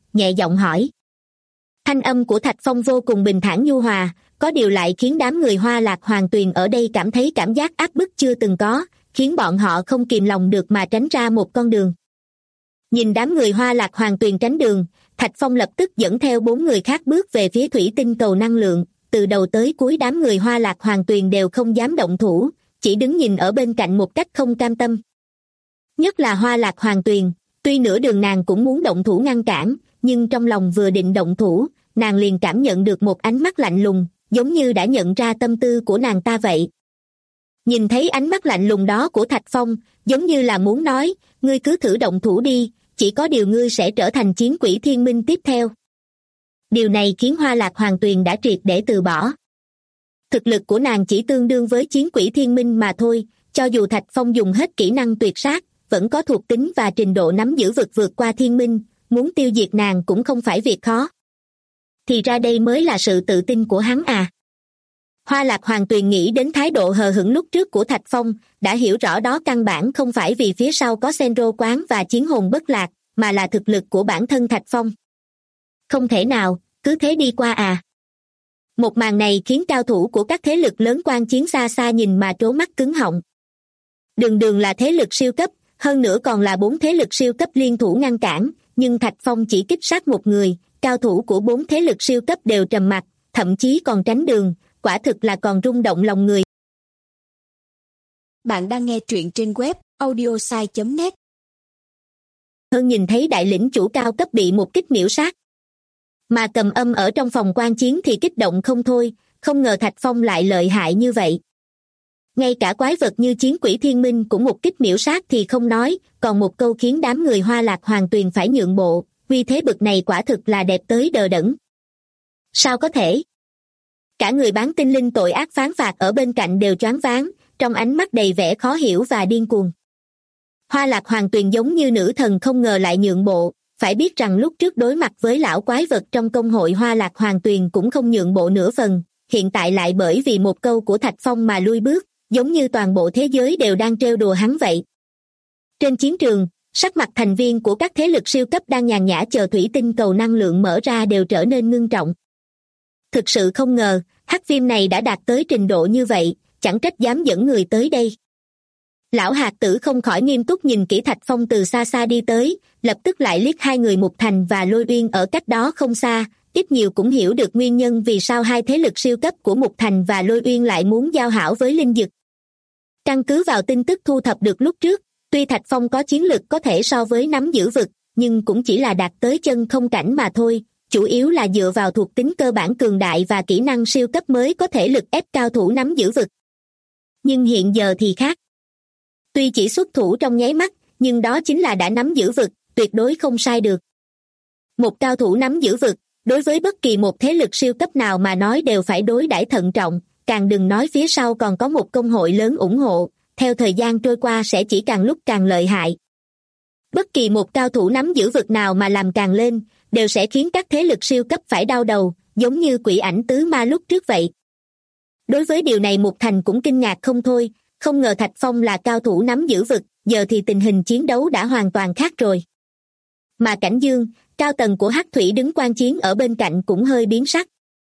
nhẹ giọng hỏi. Thanh âm của Thạch Phong vô cùng bình thản nhu hòa, có điều lại khiến đám người Hoa Lạc Hoàng Tuyền ở đây cảm thấy cảm giác áp bức chưa từng có, khiến bọn họ không kìm lòng được mà tránh ra một con đường. Nhìn đám người Hoa Lạc Hoàng Tuyền tránh đường, Thạch Phong lập tức dẫn theo 4 người khác bước về phía thủy tinh cầu năng lượng, từ đầu tới cuối đám người Hoa Lạc Hoàng Tuyền đều không dám động thủ, chỉ đứng nhìn ở bên cạnh một cách không cam tâm. Nhất là Hoa Lạc Hoàng Tuyền, tuy nửa đường nàng cũng muốn động thủ ngăn cản, nhưng trong lòng vừa định động thủ, nàng liền cảm nhận được một ánh mắt lạnh lùng, giống như đã nhận ra tâm tư của nàng ta vậy. Nhìn thấy ánh mắt lạnh lùng đó của Thạch Phong, giống như là muốn nói, ngươi cứ thử động thủ đi, chỉ có điều ngươi sẽ trở thành chiến quỷ thiên minh tiếp theo. Điều này khiến Hoa Lạc Hoàng Tuyền đã triệt để từ bỏ. Thực lực của nàng chỉ tương đương với chiến quỷ thiên minh mà thôi, cho dù Thạch Phong dùng hết kỹ năng tuyệt sát, vẫn có thuộc tính và trình độ nắm giữ vực vượt qua thiên minh, muốn tiêu diệt nàng cũng không phải việc khó. Thì ra đây mới là sự tự tin của hắn à. Hoa Lạc Hoàng Tuyền nghĩ đến thái độ hờ hững lúc trước của Thạch Phong, đã hiểu rõ đó căn bản không phải vì phía sau có Senro Quán và chiến hồn bất lạc, mà là thực lực của bản thân Thạch Phong. Không thể nào, cứ thế đi qua à. Một màn này khiến cao thủ của các thế lực lớn quan chiến xa xa nhìn mà trố mắt cứng họng. Đường đường là thế lực siêu cấp, hơn nữa còn là 4 thế lực siêu cấp liên thủ ngăn cản, nhưng Thạch Phong chỉ kích sát một người, cao thủ của 4 thế lực siêu cấp đều trầm mặc, thậm chí còn tránh đường, quả thực là còn rung động lòng người.
Bạn đang nghe truyện trên web audiosai.net.
Hơn nhìn thấy đại lĩnh chủ cao cấp bị một kích miểu sát. Mà Cầm Âm ở trong phòng quan chiến thì kích động không thôi, không ngờ Thạch Phong lại lợi hại như vậy. Ngay cả quái vật như chiến quỷ thiên minh cũng một kích miểu sát thì không nói, còn một câu khiến đám người Hoa Lạc Hoàng Tuyền phải nhượng bộ, uy thế bực này quả thực là đẹp tới đờ đẫn. Sao có thể? Cả người bán tinh linh tội ác phán phạt ở bên cạnh đều choáng váng, trong ánh mắt đầy vẻ khó hiểu và điên cuồng. Hoa Lạc Hoàng Tuyền giống như nữ thần không ngờ lại nhượng bộ, phải biết rằng lúc trước đối mặt với lão quái vật trong công hội Hoa Lạc Hoàng Tuyền cũng không nhượng bộ nửa phần, hiện tại lại bởi vì một câu của Thạch Phong mà lui bước, giống như toàn bộ thế giới đều đang trêu đùa hắn vậy. Trên chiến trường, sắc mặt thành viên của các thế lực siêu cấp đang nhàn nhã chờ thủy tinh cầu năng lượng mở ra đều trở nên ngưng trọng. Thực sự không ngờ, hắc viêm này đã đạt tới trình độ như vậy, chẳng trách dám dẫn người tới đây. Lão hạt tử không khỏi nghiêm túc nhìn kỹ Thạch Phong từ xa xa đi tới, lập tức lại liếc hai người Mục Thành và Lôi Uyên ở cách đó không xa, ít nhiều cũng hiểu được nguyên nhân vì sao hai thế lực siêu cấp của Mục Thành và Lôi Uyên lại muốn giao hảo với Linh Dực. Căn cứ vào tin tức thu thập được lúc trước, tuy Thạch Phong có chiến lực có thể so với nắm giữ vực, nhưng cũng chỉ là đạt tới chân không cảnh mà thôi, chủ yếu là dựa vào thuộc tính cơ bản cường đại và kỹ năng siêu cấp mới có thể lực ép cao thủ nắm giữ vực. Nhưng hiện giờ thì khác. Tuy chỉ xuất thủ trong nháy mắt, nhưng đó chính là đã nắm giữ vực, tuyệt đối không sai được. Một cao thủ nắm giữ vực, đối với bất kỳ một thế lực siêu cấp nào mà nói đều phải đối đãi thận trọng, càng đừng nói phía sau còn có một công hội lớn ủng hộ, theo thời gian trôi qua sẽ chỉ càng lúc càng lợi hại. Bất kỳ một cao thủ nắm giữ vực nào mà làm càng lên, đều sẽ khiến các thế lực siêu cấp phải đau đầu, giống như Quỷ Ảnh Tứ Ma lúc trước vậy. Đối với điều này Mục Thành cũng kinh ngạc không thôi, không ngờ Thạch Phong là cao thủ nắm giữ vực, giờ thì tình hình chiến đấu đã hoàn toàn khác rồi. Mà Cảnh Dương, cao tầng của Hắc Thủy đứng quan chiến ở bên cạnh cũng hơi biến sắc.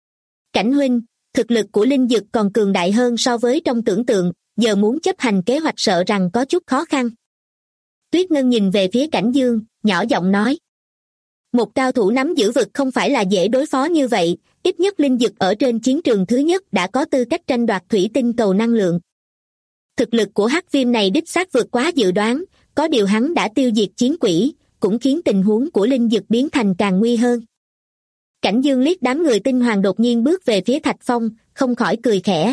Cảnh huynh, thực lực của Linh Dực còn cường đại hơn so với trong tưởng tượng, giờ muốn chấp hành kế hoạch sợ rằng có chút khó khăn. Tuyết Ngân nhìn về phía Cảnh Dương, nhỏ giọng nói. Một cao thủ nắm giữ vực không phải là dễ đối phó như vậy, ít nhất Linh Dực ở trên chiến trường thứ nhất đã có tư cách tranh đoạt thủy tinh cầu năng lượng. Thực lực của hắc viêm này đích xác vượt quá dự đoán, có điều hắn đã tiêu diệt chiến quỷ, cũng khiến tình huống của Linh Dực biến thành càng nguy hơn. Cảnh Dương liếc đám người tinh hoàng đột nhiên bước về phía Thạch Phong, không khỏi cười khẽ.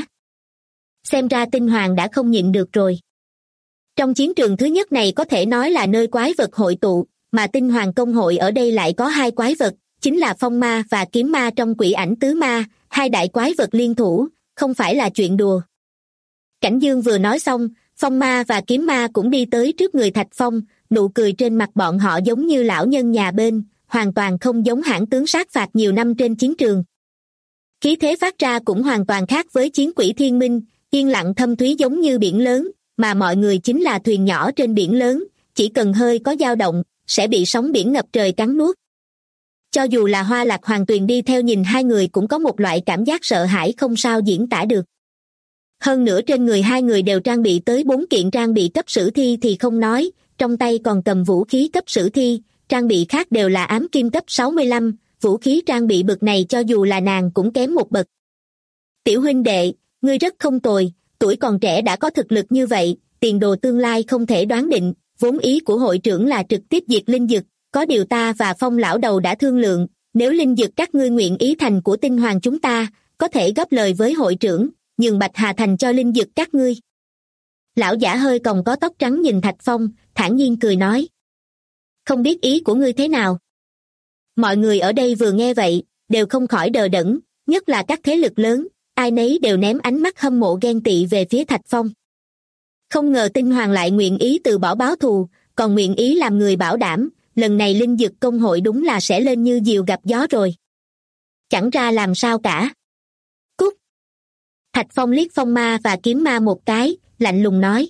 Xem ra tinh hoàng đã không nhịn được rồi. Trong chiến trường thứ nhất này có thể nói là nơi quái vật hội tụ, mà tinh hoàng công hội ở đây lại có 2 quái vật, chính là phong ma và kiếm ma trong Quỷ Ảnh Tứ Ma, 2 đại quái vật liên thủ, không phải là chuyện đùa. Cảnh Dương vừa nói xong, phong ma và kiếm ma cũng đi tới trước người Thạch Phong, nụ cười trên mặt bọn họ giống như lão nhân nhà bên, hoàn toàn không giống hãng tướng sát phạt nhiều năm trên chiến trường. Khí thế phát ra cũng hoàn toàn khác với chiến quỷ thiên minh, yên lặng thâm thúy giống như biển lớn, mà mọi người chính là thuyền nhỏ trên biển lớn, chỉ cần hơi có dao động, sẽ bị sóng biển ngập trời cắn nuốt. Cho dù là Hoa Lạc Hoàng Tuyền đi theo nhìn hai người cũng có một loại cảm giác sợ hãi không sao diễn tả được. Hơn nữa trên người hai người đều trang bị tới 4 kiện trang bị cấp sử thi thì không nói, trong tay còn cầm vũ khí cấp sử thi, trang bị khác đều là ám kim cấp 65, vũ khí trang bị bậc này cho dù là nàng cũng kém một bậc. Tiểu huynh đệ, ngươi rất không tồi, tuổi còn trẻ đã có thực lực như vậy, tiền đồ tương lai không thể đoán định, vốn ý của hội trưởng là trực tiếp diệt linh dực, có điều ta và Phong lão đầu đã thương lượng, nếu linh dực các ngươi nguyện ý thành của tinh hoàng chúng ta, có thể góp lời với hội trưởng, nhường Bạch Hà thành cho linh dực các ngươi. Lão giả hơi còng có tóc trắng nhìn Thạch Phong, thản nhiên cười nói. Không biết ý của ngươi thế nào? Mọi người ở đây vừa nghe vậy, đều không khỏi đờ đẫn, nhất là các thế lực lớn, ai nấy đều ném ánh mắt hâm mộ ghen tị về phía Thạch Phong. Không ngờ tinh hoàng lại nguyện ý từ bỏ báo thù, còn nguyện ý làm người bảo đảm, lần này linh dực công hội đúng là sẽ lên như diều gặp gió rồi. Chẳng ra làm sao cả. Cút! Thạch Phong liếc phong ma và kiếm ma một cái, lạnh lùng nói.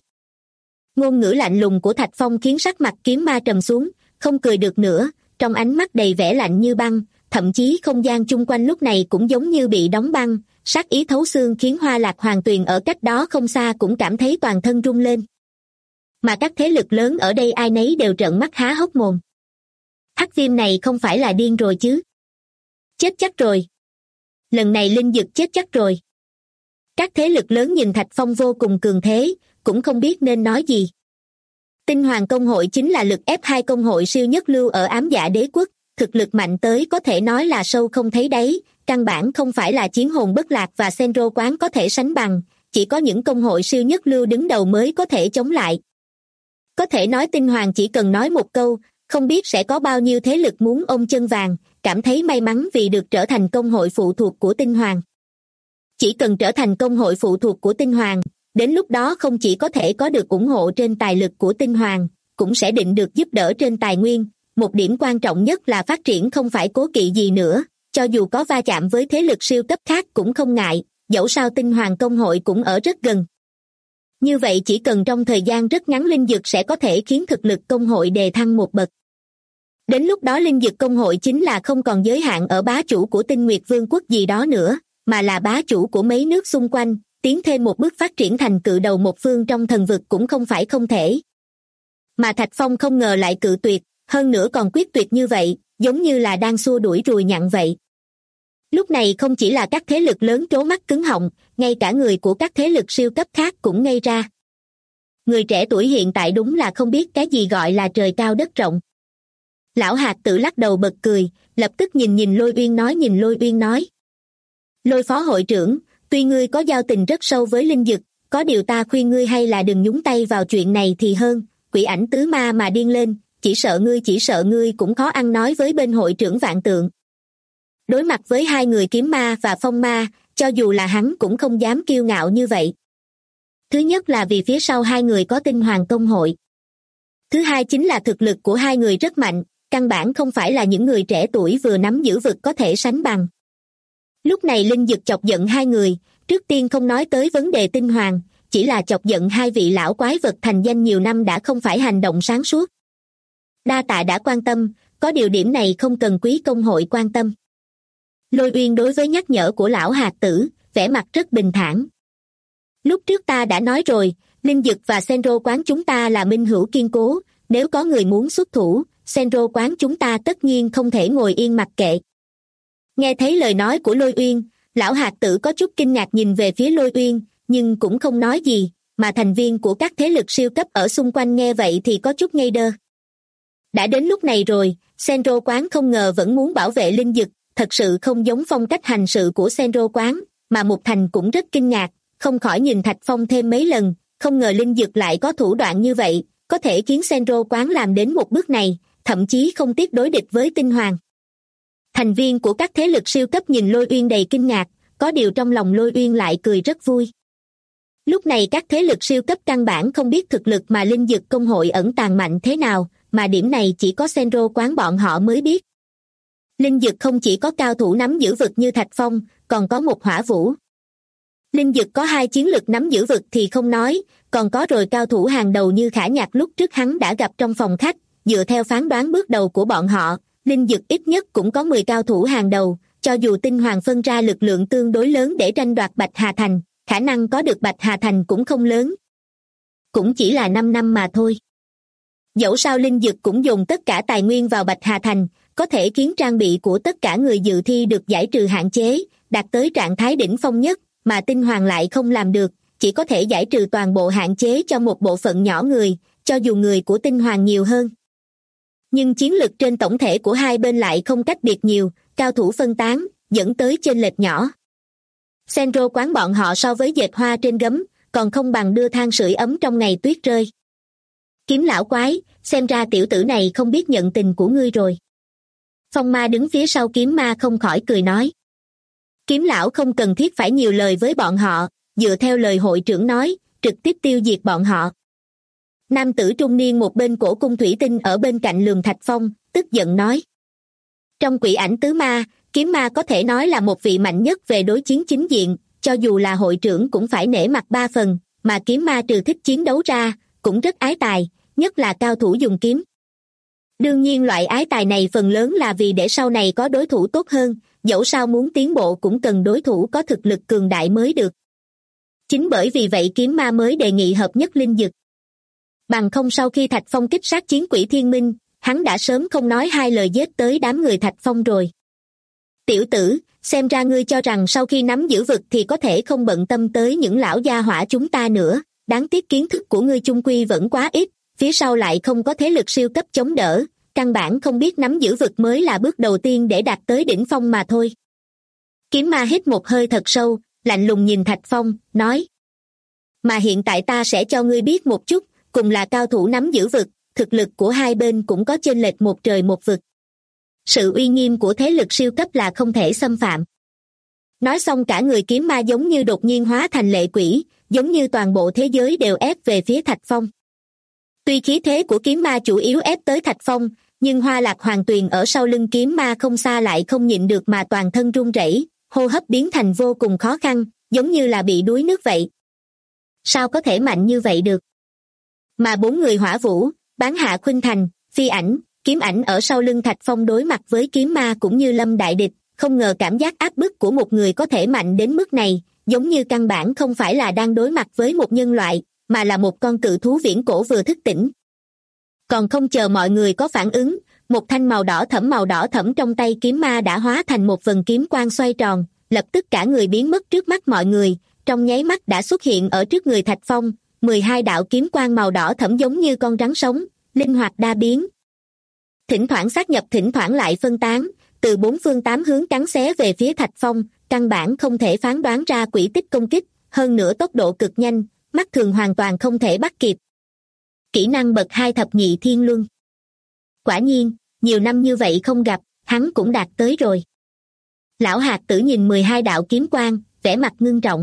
Ngôn ngữ lạnh lùng của Thạch Phong khiến sắc mặt kiếm ma trầm xuống, không cười được nữa, trong ánh mắt đầy vẻ lạnh như băng, thậm chí không gian chung quanh lúc này cũng giống như bị đóng băng, sát ý thấu xương khiến Hoa Lạc Hoàng Tuyền ở cách đó không xa cũng cảm thấy toàn thân rung lên. Mà các thế lực lớn ở đây ai nấy đều trợn mắt há hốc mồm. Hắc Viêm này không phải là điên rồi chứ? Chết chắc rồi. Lần này linh dực chết chắc rồi. Các thế lực lớn nhìn Thạch Phong vô cùng cường thế, cũng không biết nên nói gì. Tinh Hoàng Công hội chính là lực ép hai công hội siêu nhất lưu ở Ám Dạ Đế quốc, thực lực mạnh tới có thể nói là sâu không thấy đáy, căn bản không phải là Chiến Hồn Bất Lạc và Senro Quán có thể sánh bằng, chỉ có những công hội siêu nhất lưu đứng đầu mới có thể chống lại. Có thể nói Tinh Hoàng chỉ cần nói một câu, không biết sẽ có bao nhiêu thế lực muốn ôm chân vàng, cảm thấy may mắn vì được trở thành công hội phụ thuộc của Tinh Hoàng. Chỉ cần trở thành công hội phụ thuộc của Tinh Hoàng, đến lúc đó không chỉ có thể có được ủng hộ trên tài lực của Tinh Hoàng, cũng sẽ định được giúp đỡ trên tài nguyên. Một điểm quan trọng nhất là phát triển không phải cố kỵ gì nữa, cho dù có va chạm với thế lực siêu cấp khác cũng không ngại, dẫu sao Tinh Hoàng Công hội cũng ở rất gần. Như vậy chỉ cần trong thời gian rất ngắn linh dực sẽ có thể khiến thực lực công hội đề thăng một bậc. Đến lúc đó linh dực công hội chính là không còn giới hạn ở bá chủ của Tinh Nguyệt Vương quốc gì đó nữa, mà là bá chủ của mấy nước xung quanh, tiến thêm một bước phát triển thành cự đầu một phương trong thần vực cũng không phải không thể. Mà Thạch Phong không ngờ lại cự tuyệt, hơn nữa còn quyết tuyệt như vậy, giống như là đang xua đuổi ruồi nhặng vậy. Lúc này không chỉ là các thế lực lớn trố mắt cứng họng, ngay cả người của các thế lực siêu cấp khác cũng ngây ra. Người trẻ tuổi hiện tại đúng là không biết cái gì gọi là trời cao đất rộng. Lão Hạt Tử lắc đầu bật cười, lập tức nhìn Lôi Uyên nói. Lôi phó hội trưởng, tuy ngươi có giao tình rất sâu với linh dực, có điều ta khuyên ngươi hay là đừng nhúng tay vào chuyện này thì hơn, quỷ ảnh tứ ma mà điên lên, chỉ sợ ngươi cũng khó ăn nói với bên hội trưởng Vạn Tượng. Đối mặt với hai người kiếm ma và phong ma, cho dù là hắn cũng không dám kiêu ngạo như vậy. Thứ nhất là vì phía sau hai người có Tinh Hoàng Công hội. Thứ hai chính là thực lực của hai người rất mạnh, căn bản không phải là những người trẻ tuổi vừa nắm giữ vực có thể sánh bằng. Lúc này linh dực chọc giận hai người, trước tiên không nói tới vấn đề Tinh Hoàng, chỉ là chọc giận hai vị lão quái vật thành danh nhiều năm đã không phải hành động sáng suốt. Đa tạ đã quan tâm, có điều điểm này không cần quý công hội quan tâm. Lôi Uyên đối với nhắc nhở của lão Hạt Tử, vẻ mặt rất bình thản. Lúc trước ta đã nói rồi, linh dực và Senro quán chúng ta là minh hữu kiên cố, nếu có người muốn xuất thủ, Senro quán chúng ta tất nhiên không thể ngồi yên mặc kệ. Nghe thấy lời nói của Lôi Uyên, lão Hạt Tử có chút kinh ngạc nhìn về phía Lôi Uyên, nhưng cũng không nói gì, mà thành viên của các thế lực siêu cấp ở xung quanh nghe vậy thì có chút ngây đơ. Đã đến lúc này rồi, Senro quán không ngờ vẫn muốn bảo vệ linh dực, thật sự không giống phong cách hành sự của Senro quán, mà Mục Thành cũng rất kinh ngạc, không khỏi nhìn Thạch Phong thêm mấy lần, không ngờ linh dực lại có thủ đoạn như vậy, có thể khiến Senro quán làm đến một bước này, thậm chí không tiếc đối địch với Tinh Hoàng. Thành viên của các thế lực siêu cấp nhìn Lôi Uyên đầy kinh ngạc, có điều trong lòng Lôi Uyên lại cười rất vui. Lúc này các thế lực siêu cấp căn bản không biết thực lực mà linh dực công hội ẩn tàng mạnh thế nào, mà điểm này chỉ có Senro quán bọn họ mới biết. Linh dực không chỉ có cao thủ nắm giữ vực như Thạch Phong, còn có một Hỏa Vũ. Linh dực có hai chiến lực nắm giữ vực thì không nói, còn có rồi cao thủ hàng đầu như Khả Nhạc lúc trước hắn đã gặp trong phòng khách, dựa theo phán đoán bước đầu của bọn họ, linh dực ít nhất cũng có 10 cao thủ hàng đầu, cho dù tinh hoàng phân ra lực lượng tương đối lớn để tranh đoạt Bạch Hà Thành, khả năng có được Bạch Hà Thành cũng không lớn. Cũng chỉ là 5 năm mà thôi. Dẫu sao linh dực cũng dùng tất cả tài nguyên vào Bạch Hà Thành, có thể khiến trang bị của tất cả người dự thi được giải trừ hạn chế, đạt tới trạng thái đỉnh phong nhất, mà tinh hoàng lại không làm được, chỉ có thể giải trừ toàn bộ hạn chế cho một bộ phận nhỏ người, cho dù người của tinh hoàng nhiều hơn. Nhưng chiến lực trên tổng thể của hai bên lại không cách biệt nhiều, cao thủ phân tán, dẫn tới chênh lệch nhỏ. Senro quán bọn họ so với dệt hoa trên gấm, còn không bằng đưa than sưởi ấm trong ngày tuyết rơi. Kiếm lão quái, xem ra tiểu tử này không biết nhận tình của ngươi rồi. Phong ma đứng phía sau kiếm ma không khỏi cười nói. Kiếm lão không cần thiết phải nhiều lời với bọn họ, dựa theo lời hội trưởng nói, trực tiếp tiêu diệt bọn họ. Nam tử trung niên một bên cổ cung thủy tinh ở bên cạnh Lường Thạch Phong, tức giận nói. Trong quỷ ảnh tứ ma, kiếm ma có thể nói là một vị mạnh nhất về đối chiến chính diện, cho dù là hội trưởng cũng phải nể mặt 3 phần, mà kiếm ma trừ thích chiến đấu ra, cũng rất ái tài, nhất là cao thủ dùng kiếm. Đương nhiên loại ái tài này phần lớn là vì để sau này có đối thủ tốt hơn, dẫu sao muốn tiến bộ cũng cần đối thủ có thực lực cường đại mới được. Chính bởi vì vậy kiếm ma mới đề nghị hợp nhất linh dực. Bằng không sau khi Thạch Phong kích sát chiến quỷ thiên minh, hắn đã sớm không nói hai lời giết tới đám người Thạch Phong rồi. Tiểu tử, xem ra ngươi cho rằng sau khi nắm giữ vực thì có thể không bận tâm tới những lão gia hỏa chúng ta nữa, đáng tiếc kiến thức của ngươi chung quy vẫn quá ít, phía sau lại không có thế lực siêu cấp chống đỡ, căn bản không biết nắm giữ vực mới là bước đầu tiên để đạt tới đỉnh phong mà thôi. Kiếm ma hít một hơi thật sâu, lạnh lùng nhìn Thạch Phong, nói. Mà hiện tại ta sẽ cho ngươi biết một chút, cùng là cao thủ nắm giữ vực, thực lực của hai bên cũng có chênh lệch một trời một vực. Sự uy nghiêm của thế lực siêu cấp là không thể xâm phạm. Nói xong cả người kiếm ma giống như đột nhiên hóa thành lệ quỷ, giống như toàn bộ thế giới đều ép về phía Thạch Phong. Tuy khí thế của kiếm ma chủ yếu ép tới Thạch Phong, nhưng Hoa Lạc Hoàng Tuyền ở sau lưng kiếm ma không xa lại không nhịn được mà toàn thân run rẩy, hô hấp biến thành vô cùng khó khăn, giống như là bị đuối nước vậy. Sao có thể mạnh như vậy được? Mà 4 người Hỏa Vũ, Bán Hạ Khuynh Thành, Phi Ảnh, Kiếm Ảnh ở sau lưng Thạch Phong đối mặt với kiếm ma cũng như lâm đại địch, không ngờ cảm giác áp bức của một người có thể mạnh đến mức này, giống như căn bản không phải là đang đối mặt với một nhân loại, mà là một con cự thú viễn cổ vừa thức tỉnh. Còn không chờ mọi người có phản ứng, một thanh màu đỏ thẫm trong tay kiếm ma đã hóa thành một vần kiếm quang xoay tròn, lập tức cả người biến mất trước mắt mọi người, trong nháy mắt đã xuất hiện ở trước người Thạch Phong, 12 đạo kiếm quang màu đỏ thẫm giống như con rắn sống, linh hoạt đa biến. Thỉnh thoảng sát nhập thỉnh thoảng lại phân tán, từ 4 phương 8 hướng cắn xé về phía Thạch Phong, căn bản không thể phán đoán ra quỹ tích công kích, hơn nữa tốc độ cực nhanh, mắt thường hoàn toàn không thể bắt kịp. Kỹ năng bậc 2 thập nhị thiên luân. Quả nhiên, nhiều năm như vậy không gặp, hắn cũng đạt tới rồi. Lão hạt tử nhìn 12 đạo kiếm quang, vẻ mặt ngưng trọng.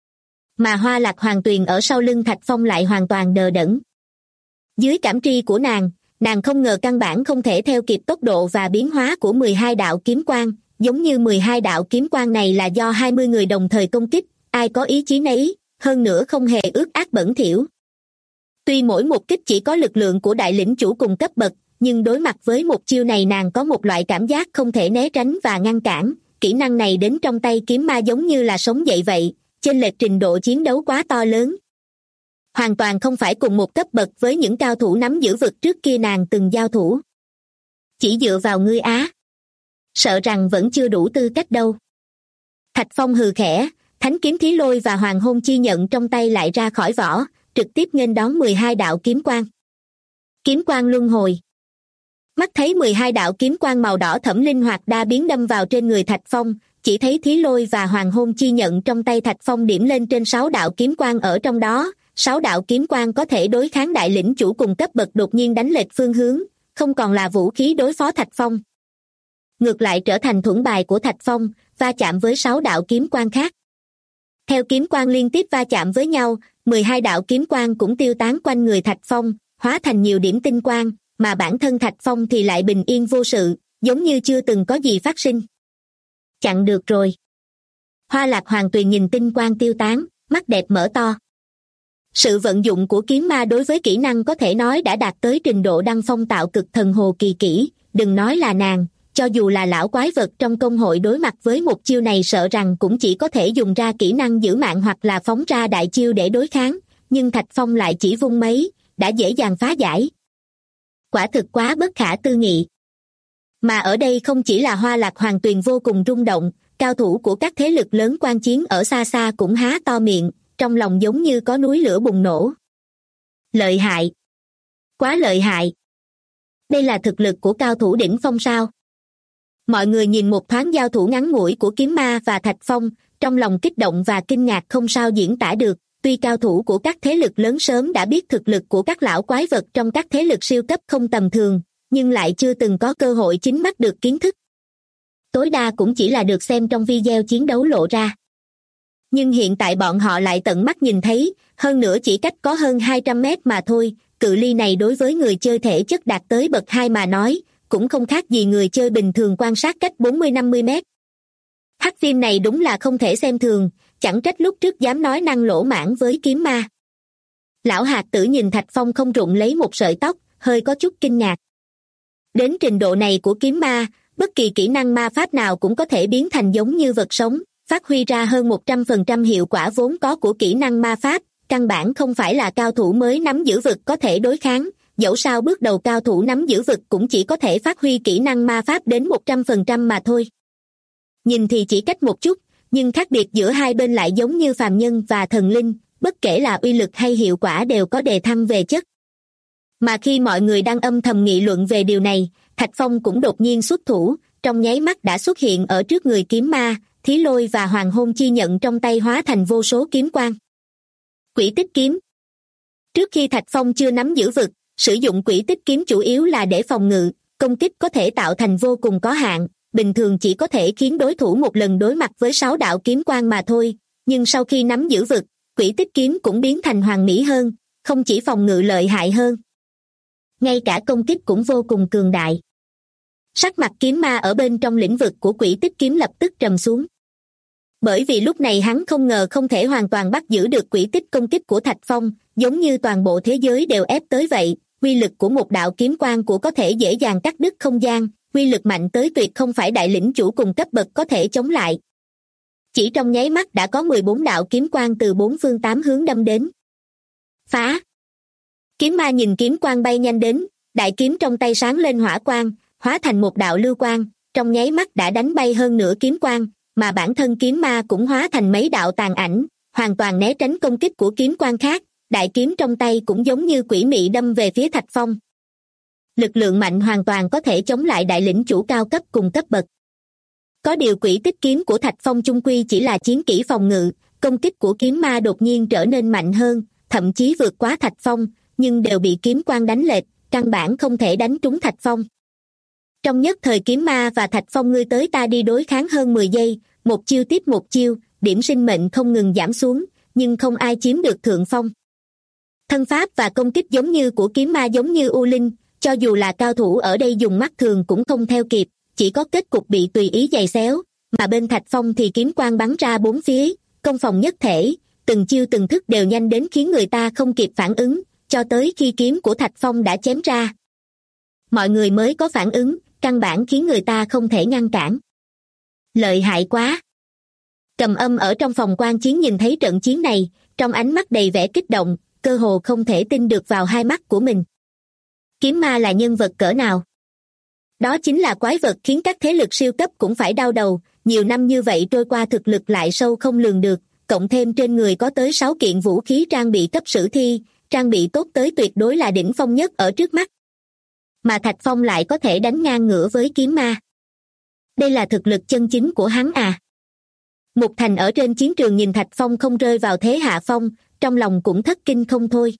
Mà Hoa Lạc Hoàng Tuyền ở sau lưng Thạch Phong lại hoàn toàn đờ đẫn. Dưới cảm tri của nàng không ngờ căn bản không thể theo kịp tốc độ và biến hóa của 12 đạo kiếm quang, giống như 12 đạo kiếm quang này là do 20 người đồng thời công kích, ai có ý chí nấy, hơn nữa không hề ước ác bẩn thỉu. Tuy mỗi một kích chỉ có lực lượng của đại lĩnh chủ cùng cấp bậc, nhưng đối mặt với một chiêu này nàng có một loại cảm giác không thể né tránh và ngăn cản, kỹ năng này đến trong tay kiếm ma giống như là sống dậy vậy, chênh lệch trình độ chiến đấu quá to lớn. Hoàn toàn không phải cùng một cấp bậc với những cao thủ nắm giữ vực trước kia nàng từng giao thủ. Chỉ dựa vào ngươi á, sợ rằng vẫn chưa đủ tư cách đâu. Thạch Phong hừ khẽ, thánh kiếm thí lôi và hoàng hôn chi nhận trong tay lại ra khỏi vỏ, trực tiếp nghênh đón 12 đạo kiếm quang. Kiếm quang luân hồi. Mắt thấy 12 đạo kiếm quang màu đỏ thẫm linh hoạt đa biến đâm vào trên người Thạch Phong, chỉ thấy thí lôi và hoàng hôn chi nhận trong tay Thạch Phong điểm lên trên 6 đạo kiếm quang ở trong đó, 6 đạo kiếm quang có thể đối kháng đại lĩnh chủ cùng cấp bậc đột nhiên đánh lệch phương hướng, không còn là vũ khí đối phó Thạch Phong. Ngược lại trở thành thuẫn bài của Thạch Phong, va chạm với 6 đạo kiếm quang khác. Theo kiếm quang liên tiếp va chạm với nhau, 12 đạo kiếm quang cũng tiêu tán quanh người Thạch Phong, hóa thành nhiều điểm tinh quang, mà bản thân Thạch Phong thì lại bình yên vô sự, giống như chưa từng có gì phát sinh. Chặn được rồi. Hoa Lạc Hoàng Tuyền nhìn tinh quang tiêu tán, mắt đẹp mở to. Sự vận dụng của kiếm ma đối với kỹ năng có thể nói đã đạt tới trình độ đăng phong tạo cực thần hồ kỳ kỹ, đừng nói là nàng, cho dù là lão quái vật trong công hội đối mặt với một chiêu này sợ rằng cũng chỉ có thể dùng ra kỹ năng giữ mạng hoặc là phóng ra đại chiêu để đối kháng, nhưng Thạch Phong lại chỉ vung mấy, đã dễ dàng phá giải. Quả thực quá bất khả tư nghị. Mà ở đây không chỉ là Hoa Lạc Hoàng Tuyền vô cùng rung động, cao thủ của các thế lực lớn quan chiến ở xa xa cũng há to miệng, trong lòng giống như có núi lửa bùng nổ. Lợi hại! Quá lợi hại! Đây là thực lực của cao thủ đỉnh phong sao? Mọi người nhìn một thoáng giao thủ ngắn ngủi của Kiếm Ma và Thạch Phong, trong lòng kích động và kinh ngạc không sao diễn tả được. Tuy cao thủ của các thế lực lớn sớm đã biết thực lực của các lão quái vật trong các thế lực siêu cấp không tầm thường, nhưng lại chưa từng có cơ hội chính mắt được kiến thức. Tối đa cũng chỉ là được xem trong video chiến đấu lộ ra. Nhưng hiện tại bọn họ lại tận mắt nhìn thấy, hơn nữa chỉ cách có hơn 200 mét mà thôi, cự ly này đối với người chơi thể chất đạt tới bậc 2 mà nói, cũng không khác gì người chơi bình thường quan sát cách 40-50 mét. Hắc phim này đúng là không thể xem thường, chẳng trách lúc trước dám nói năng lỗ mãng với Kiếm Ma. Lão hạt tử nhìn Thạch Phong không rụng lấy một sợi tóc, hơi có chút kinh ngạc. Đến trình độ này của Kiếm Ma, bất kỳ kỹ năng ma pháp nào cũng có thể biến thành giống như vật sống, phát huy ra hơn 100% hiệu quả vốn có của kỹ năng ma pháp, căn bản không phải là cao thủ mới nắm giữ vực có thể đối kháng, dẫu sao bước đầu cao thủ nắm giữ vực cũng chỉ có thể phát huy kỹ năng ma pháp đến 100% mà thôi. Nhìn thì chỉ cách một chút, nhưng khác biệt giữa hai bên lại giống như phàm nhân và thần linh, bất kể là uy lực hay hiệu quả đều có đề thăng về chất. Mà khi mọi người đang âm thầm nghị luận về điều này, Thạch Phong cũng đột nhiên xuất thủ, trong nháy mắt đã xuất hiện ở trước người Kiếm Ma, Thí Lôi và Hoàng Hôn Chi nhận trong tay hóa thành vô số kiếm quang. Quỷ tích kiếm. Trước khi Thạch Phong chưa nắm giữ vực, sử dụng quỷ tích kiếm chủ yếu là để phòng ngự, công kích có thể tạo thành vô cùng có hạn, bình thường chỉ có thể khiến đối thủ một lần đối mặt với 6 đạo kiếm quang mà thôi, nhưng sau khi nắm giữ vực, quỷ tích kiếm cũng biến thành hoàn mỹ hơn, không chỉ phòng ngự lợi hại hơn, ngay cả công kích cũng vô cùng cường đại. Sắc mặt Kiếm Ma ở bên trong lĩnh vực của quỷ tích kiếm lập tức trầm xuống. Bởi vì lúc này hắn không ngờ không thể hoàn toàn bắt giữ được quỷ tích công kích của Thạch Phong, giống như toàn bộ thế giới đều ép tới vậy, uy lực của một đạo kiếm quang của có thể dễ dàng cắt đứt không gian, uy lực mạnh tới tuyệt không phải đại lĩnh chủ cùng cấp bậc có thể chống lại. Chỉ trong nháy mắt đã có 14 đạo kiếm quang từ 4 phương 8 hướng đâm đến. Phá! Kiếm Ma nhìn kiếm quang bay nhanh đến, đại kiếm trong tay sáng lên hỏa quang, hóa thành một đạo lưu quang, trong nháy mắt đã đánh bay hơn nửa kiếm quang, mà bản thân Kiếm Ma cũng hóa thành mấy đạo tàn ảnh, hoàn toàn né tránh công kích của kiếm quang khác, đại kiếm trong tay cũng giống như quỷ mị đâm về phía Thạch Phong. Lực lượng mạnh hoàn toàn có thể chống lại đại lĩnh chủ cao cấp cùng cấp bậc. Có điều quỷ tích kiếm của Thạch Phong chung quy chỉ là chiến kỹ phòng ngự, công kích của Kiếm Ma đột nhiên trở nên mạnh hơn, thậm chí vượt quá Thạch Phong, nhưng đều bị kiếm quang đánh lệch, căn bản không thể đánh trúng Thạch Phong. Trong nhất thời Kiếm Ma và Thạch Phong ngươi tới ta đi đối kháng hơn 10 giây, một chiêu tiếp một chiêu, điểm sinh mệnh không ngừng giảm xuống, nhưng không ai chiếm được thượng phong. Thân pháp và công kích giống như của Kiếm Ma giống như u linh, cho dù là cao thủ ở đây dùng mắt thường cũng không theo kịp, chỉ có kết cục bị tùy ý giày xéo, mà bên Thạch Phong thì kiếm quang bắn ra bốn phía, công phòng nhất thể, từng chiêu từng thức đều nhanh đến khiến người ta không kịp phản ứng, cho tới khi kiếm của Thạch Phong đã chém ra. Mọi người mới có phản ứng, căn bản khiến người ta không thể ngăn cản. Lợi hại quá! Cầm Âm ở trong phòng quan chiến nhìn thấy trận chiến này, trong ánh mắt đầy vẻ kích động, cơ hồ không thể tin được vào hai mắt của mình. Kiếm Ma là nhân vật cỡ nào? Đó chính là quái vật khiến các thế lực siêu cấp cũng phải đau đầu, nhiều năm như vậy trôi qua thực lực lại sâu không lường được, cộng thêm trên người có tới 6 kiện vũ khí trang bị cấp sử thi, trang bị tốt tới tuyệt đối là đỉnh phong nhất ở trước mắt. Mà Thạch Phong lại có thể đánh ngang ngửa với Kiếm Ma. Đây là thực lực chân chính của hắn à? Mục Thành ở trên chiến trường nhìn Thạch Phong không rơi vào thế hạ phong, trong lòng cũng thất kinh không thôi.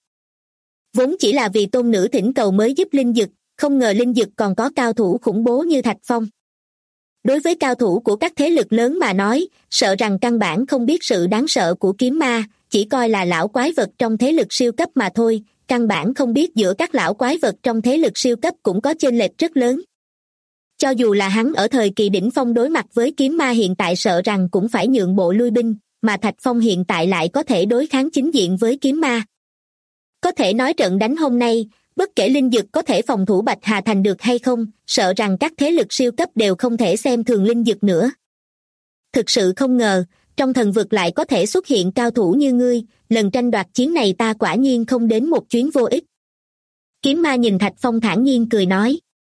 Vốn chỉ là vì tôn nữ thỉnh cầu mới giúp Linh Dực, không ngờ Linh Dực còn có cao thủ khủng bố như Thạch Phong. Đối với cao thủ của các thế lực lớn mà nói, sợ rằng căn bản không biết sự đáng sợ của Kiếm Ma, chỉ coi là lão quái vật trong thế lực siêu cấp mà thôi, căn bản không biết giữa các lão quái vật trong thế lực siêu cấp cũng có chênh lệch rất lớn. Cho dù là hắn ở thời kỳ đỉnh phong đối mặt với Kiếm Ma hiện tại sợ rằng cũng phải nhượng bộ lui binh, mà Thạch Phong hiện tại lại có thể đối kháng chính diện với Kiếm Ma. Có thể nói trận đánh hôm nay, bất kể linh dực có thể phòng thủ Bạch Hà Thành được hay không, sợ rằng các thế lực siêu cấp đều không thể xem thường linh dực nữa. Thực sự không ngờ, trong thần vực lại có thể xuất hiện cao thủ như ngươi, lần tranh đoạt chiến này ta quả nhiên không đến một chuyến vô ích. Kiếm ma nhìn Thạch Phong thản nhiên cười nói.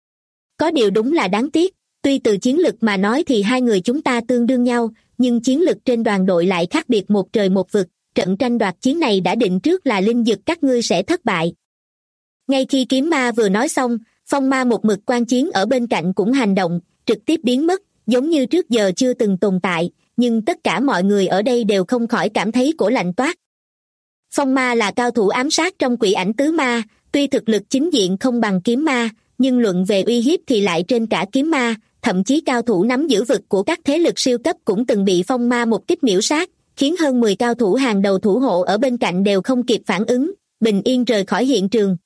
Có điều đúng là đáng tiếc, tuy từ chiến lực mà nói thì hai người chúng ta tương đương nhau, nhưng chiến lực trên đoàn đội lại khác biệt một trời một vực, trận tranh đoạt chiến này đã định trước là linh dực các ngươi sẽ thất bại. Ngay khi kiếm ma vừa nói xong, phong ma một mực quan chiến ở bên cạnh cũng hành động, trực tiếp biến mất, giống như trước giờ chưa từng tồn tại, nhưng tất cả mọi người ở đây đều không khỏi cảm thấy cổ lạnh toát. Phong ma là cao thủ ám sát trong Quỷ Ảnh Tứ Ma, tuy thực lực chính diện không bằng kiếm ma, nhưng luận về uy hiếp thì lại trên cả kiếm ma, thậm chí cao thủ nắm giữ vực của các thế lực siêu cấp cũng từng bị phong ma một kích miểu sát, khiến hơn 10 cao thủ hàng đầu thủ hộ ở bên cạnh đều không kịp phản ứng, bình yên rời khỏi hiện trường.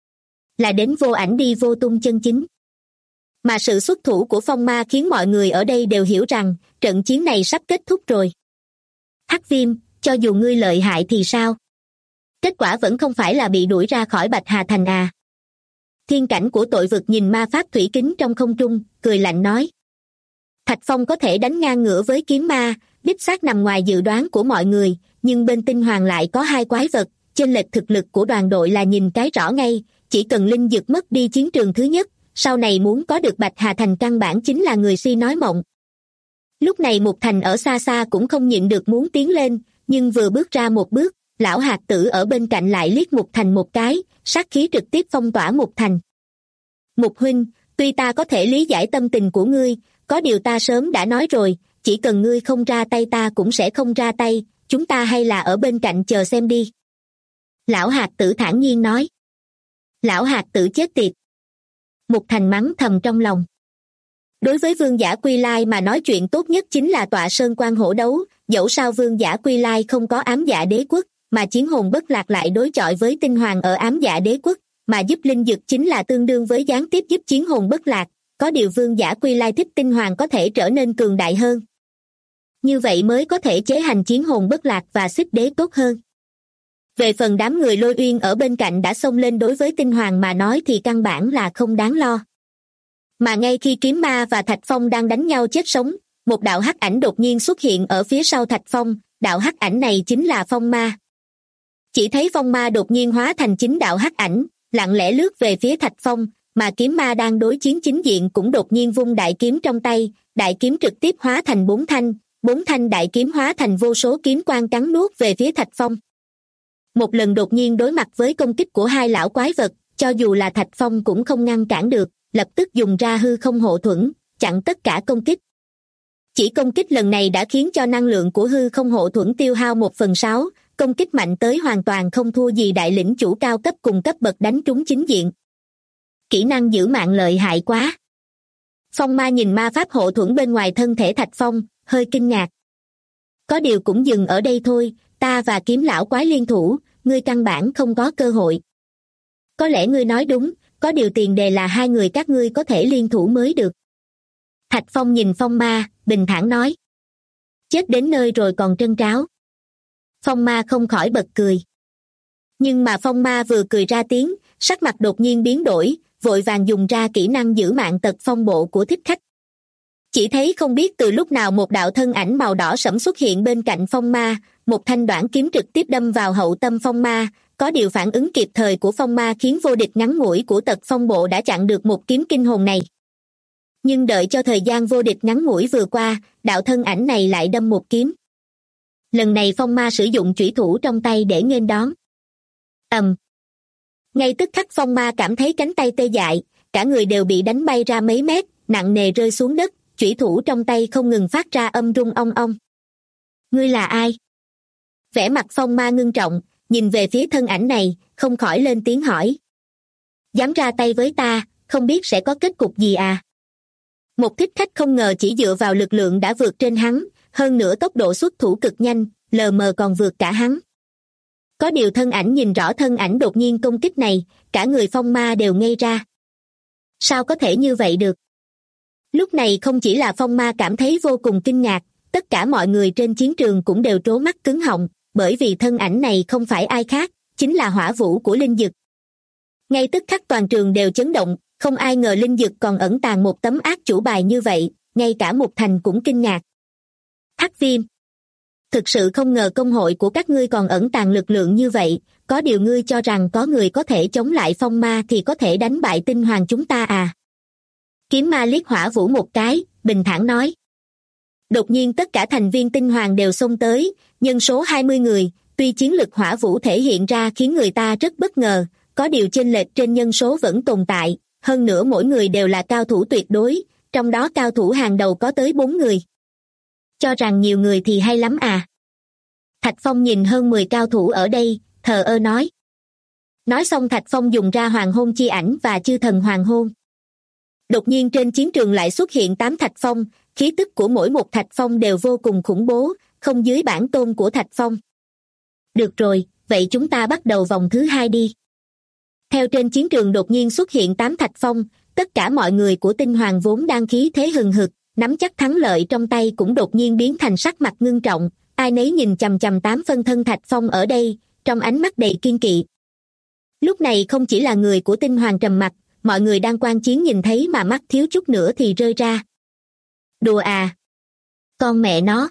Là đến vô ảnh đi vô tung chân chính. Mà sự xuất thủ của phong ma khiến mọi người ở đây đều hiểu rằng trận chiến này sắp kết thúc rồi. Hắc Viêm, cho dù ngươi lợi hại thì sao? Kết quả vẫn không phải là bị đuổi ra khỏi Bạch Hà Thành à? Thiên cảnh của tội vực nhìn ma pháp thủy kính trong không trung, cười lạnh nói. Thạch Phong có thể đánh ngang ngửa với kiếm ma, đích xác nằm ngoài dự đoán của mọi người, nhưng bên tinh hoàng lại có hai quái vật, chênh lệch thực lực của đoàn đội là nhìn cái rõ ngay, chỉ cần linh dực mất đi chiến trường thứ nhất, sau này muốn có được Bạch Hà Thành căn bản chính là người si nói mộng. Lúc này Mục Thành ở xa xa cũng không nhịn được muốn tiến lên, nhưng vừa bước ra một bước, lão hạt tử ở bên cạnh lại liếc Mục Thành một cái, sát khí trực tiếp phong tỏa Mục Thành. Mục huynh, tuy ta có thể lý giải tâm tình của ngươi, có điều ta sớm đã nói rồi, chỉ cần ngươi không ra tay ta cũng sẽ không ra tay, chúng ta hay là ở bên cạnh chờ xem đi. Lão hạt tử thản nhiên nói. Lão hạt tử chết tiệt. Mục Thành mắng thầm trong lòng. Đối với vương giả Quy Lai mà nói chuyện tốt nhất chính là tọa sơn quan hổ đấu, dẫu sao vương giả Quy Lai không có ám dạ đế quốc, mà chiến hồn bất lạc lại đối chọi với tinh hoàng ở ám dạ đế quốc, mà giúp linh dực chính là tương đương với gián tiếp giúp chiến hồn bất lạc, có điều vương giả Quy Lai thích tinh hoàng có thể trở nên cường đại hơn. Như vậy mới có thể chế hành chiến hồn bất lạc và xích đế tốt hơn. Về phần đám người Lôi Uyên ở bên cạnh đã xông lên đối với tinh hoàng mà nói thì căn bản là không đáng lo. Mà ngay khi kiếm ma và Thạch Phong đang đánh nhau chết sống, một đạo hắc ảnh đột nhiên xuất hiện ở phía sau Thạch Phong, đạo hắc ảnh này chính là phong ma. Chỉ thấy phong ma đột nhiên hóa thành chính đạo hắc ảnh, lặng lẽ lướt về phía Thạch Phong, mà kiếm ma đang đối chiến chính diện cũng đột nhiên vung đại kiếm trong tay, đại kiếm trực tiếp hóa thành bốn thanh đại kiếm hóa thành vô số kiếm quang cắn nuốt về phía Thạch Phong. Một lần đột nhiên đối mặt với công kích của hai lão quái vật, cho dù là Thạch Phong cũng không ngăn cản được, lập tức dùng ra hư không hộ thuẫn, chặn tất cả công kích. Chỉ công kích lần này đã khiến cho năng lượng của hư không hộ thuẫn tiêu hao 1/6, công kích mạnh tới hoàn toàn không thua gì đại lĩnh chủ cao cấp cùng cấp bậc đánh trúng chính diện. Kỹ năng giữ mạng lợi hại quá. Phong ma nhìn ma pháp hộ thuẫn bên ngoài thân thể Thạch Phong, hơi kinh ngạc. Có điều cũng dừng ở đây thôi, ta và kiếm lão quái liên thủ, ngươi căn bản không có cơ hội. Có lẽ ngươi nói đúng, có điều tiền đề là hai người các ngươi có thể liên thủ mới được. Thạch Phong nhìn phong ma, bình thản nói. Chết đến nơi rồi còn trân tráo. Phong ma không khỏi bật cười. Nhưng mà phong ma vừa cười ra tiếng, sắc mặt đột nhiên biến đổi, vội vàng dùng ra kỹ năng giữ mạng tật phong bộ của thích khách. Chỉ thấy không biết từ lúc nào một đạo thân ảnh màu đỏ sẫm xuất hiện bên cạnh phong ma, một thanh đoản kiếm trực tiếp đâm vào hậu tâm phong ma, có điều phản ứng kịp thời của phong ma khiến vô địch ngắn ngủi của tật phong bộ đã chặn được một kiếm kinh hồn này. Nhưng đợi cho thời gian vô địch ngắn ngủi vừa qua, đạo thân ảnh này lại đâm một kiếm. Lần này phong ma sử dụng chủy thủ trong tay để nghênh đón. Ngay tức khắc phong ma cảm thấy cánh tay tê dại, cả người đều bị đánh bay ra mấy mét, nặng nề rơi xuống đất, chủy thủ trong tay không ngừng phát ra âm rung ong ong. Ngươi là ai? Vẻ mặt phong ma ngưng trọng, nhìn về phía thân ảnh này, không khỏi lên tiếng hỏi. Dám ra tay với ta, không biết sẽ có kết cục gì à? Một thích khách không ngờ chỉ dựa vào lực lượng đã vượt trên hắn, hơn nữa tốc độ xuất thủ cực nhanh, lờ mờ còn vượt cả hắn. Có điều thân ảnh nhìn rõ thân ảnh đột nhiên công kích này, cả người phong ma đều ngây ra. Sao có thể như vậy được? Lúc này không chỉ là phong ma cảm thấy vô cùng kinh ngạc, tất cả mọi người trên chiến trường cũng đều trố mắt cứng họng, bởi vì thân ảnh này không phải ai khác, chính là hỏa vũ của linh dực. Ngay tức khắc toàn trường đều chấn động, không ai ngờ Linh Dực còn ẩn tàng một tấm ác chủ bài như vậy, ngay cả Mục Thành cũng kinh ngạc. Hắc Viêm, thực sự không ngờ công hội của các ngươi còn ẩn tàng lực lượng như vậy, có điều ngươi cho rằng có người có thể chống lại phong ma thì có thể đánh bại tinh hoàng chúng ta à? Kiếm ma liếc Hỏa Vũ một cái, bình thản nói. Đột nhiên tất cả thành viên tinh hoàng đều xông tới, nhân số 20 người, tuy chiến lực Hỏa Vũ thể hiện ra khiến người ta rất bất ngờ, có điều chênh lệch trên nhân số vẫn tồn tại, hơn nữa mỗi người đều là cao thủ tuyệt đối, trong đó cao thủ hàng đầu có tới 4 người. Cho rằng nhiều người thì hay lắm à? Thạch Phong nhìn hơn 10 cao thủ ở đây, thờ ơ nói. Nói xong Thạch Phong dùng ra hoàng hôn chi ảnh và chư thần hoàng hôn. Đột nhiên trên chiến trường lại xuất hiện 8 Thạch Phong, khí tức của mỗi một Thạch Phong đều vô cùng khủng bố, không dưới bản tôn của Thạch Phong. Được rồi, vậy chúng ta bắt đầu vòng thứ 2 đi. Theo trên chiến trường đột nhiên xuất hiện 8 Thạch Phong, tất cả mọi người của tinh hoàng vốn đang khí thế hừng hực, nắm chắc thắng lợi trong tay cũng đột nhiên biến thành sắc mặt ngưng trọng, ai nấy nhìn chằm chằm 8 phân thân Thạch Phong ở đây, trong ánh mắt đầy kiên kỵ. Lúc này không chỉ là người của tinh hoàng trầm mặc, mọi người đang quan chiến nhìn thấy mà mắt thiếu chút nữa thì rơi ra. Đùa à? Con mẹ nó!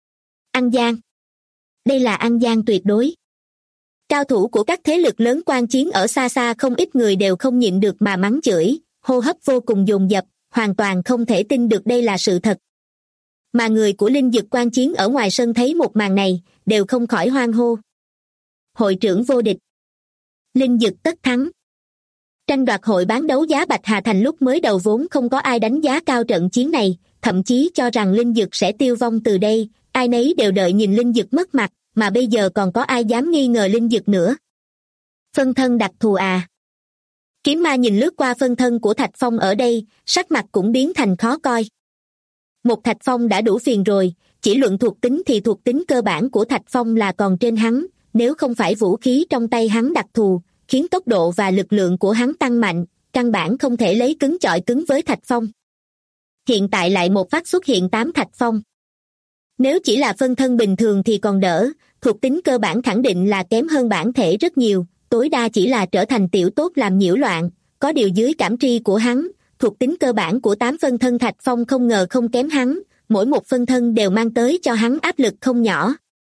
Ăn gian! Đây là ăn gian tuyệt đối. Cao thủ của các thế lực lớn quan chiến ở xa xa không ít người đều không nhịn được mà mắng chửi, hô hấp vô cùng dồn dập, hoàn toàn không thể tin được đây là sự thật. Mà người của Linh Dực quan chiến ở ngoài sân thấy một màn này, đều không khỏi hoan hô. Hội trưởng vô địch. Linh Dực tất thắng. Tranh đoạt hội bán đấu giá Bạch Hà Thành lúc mới đầu vốn không có ai đánh giá cao trận chiến này, thậm chí cho rằng Linh Dực sẽ tiêu vong từ đây, ai nấy đều đợi nhìn Linh Dực mất mặt, mà bây giờ còn có ai dám nghi ngờ Linh Dực nữa. Phân thân đặc thù à? Kiếm ma nhìn lướt qua phân thân của Thạch Phong ở đây, sắc mặt cũng biến thành khó coi. Một Thạch Phong đã đủ phiền rồi, chỉ luận thuộc tính thì thuộc tính cơ bản của Thạch Phong là còn trên hắn, nếu không phải vũ khí trong tay hắn đặc thù, khiến tốc độ và lực lượng của hắn tăng mạnh, căn bản không thể lấy cứng chọi cứng với Thạch Phong. Hiện tại lại một phát xuất hiện 8 Thạch Phong. Nếu chỉ là phân thân bình thường thì còn đỡ, thuộc tính cơ bản khẳng định là kém hơn bản thể rất nhiều, tối đa chỉ là trở thành tiểu tốt làm nhiễu loạn, có điều dưới cảm tri của hắn, thuộc tính cơ bản của 8 phân thân Thạch Phong không ngờ không kém hắn, mỗi một phân thân đều mang tới cho hắn áp lực không nhỏ.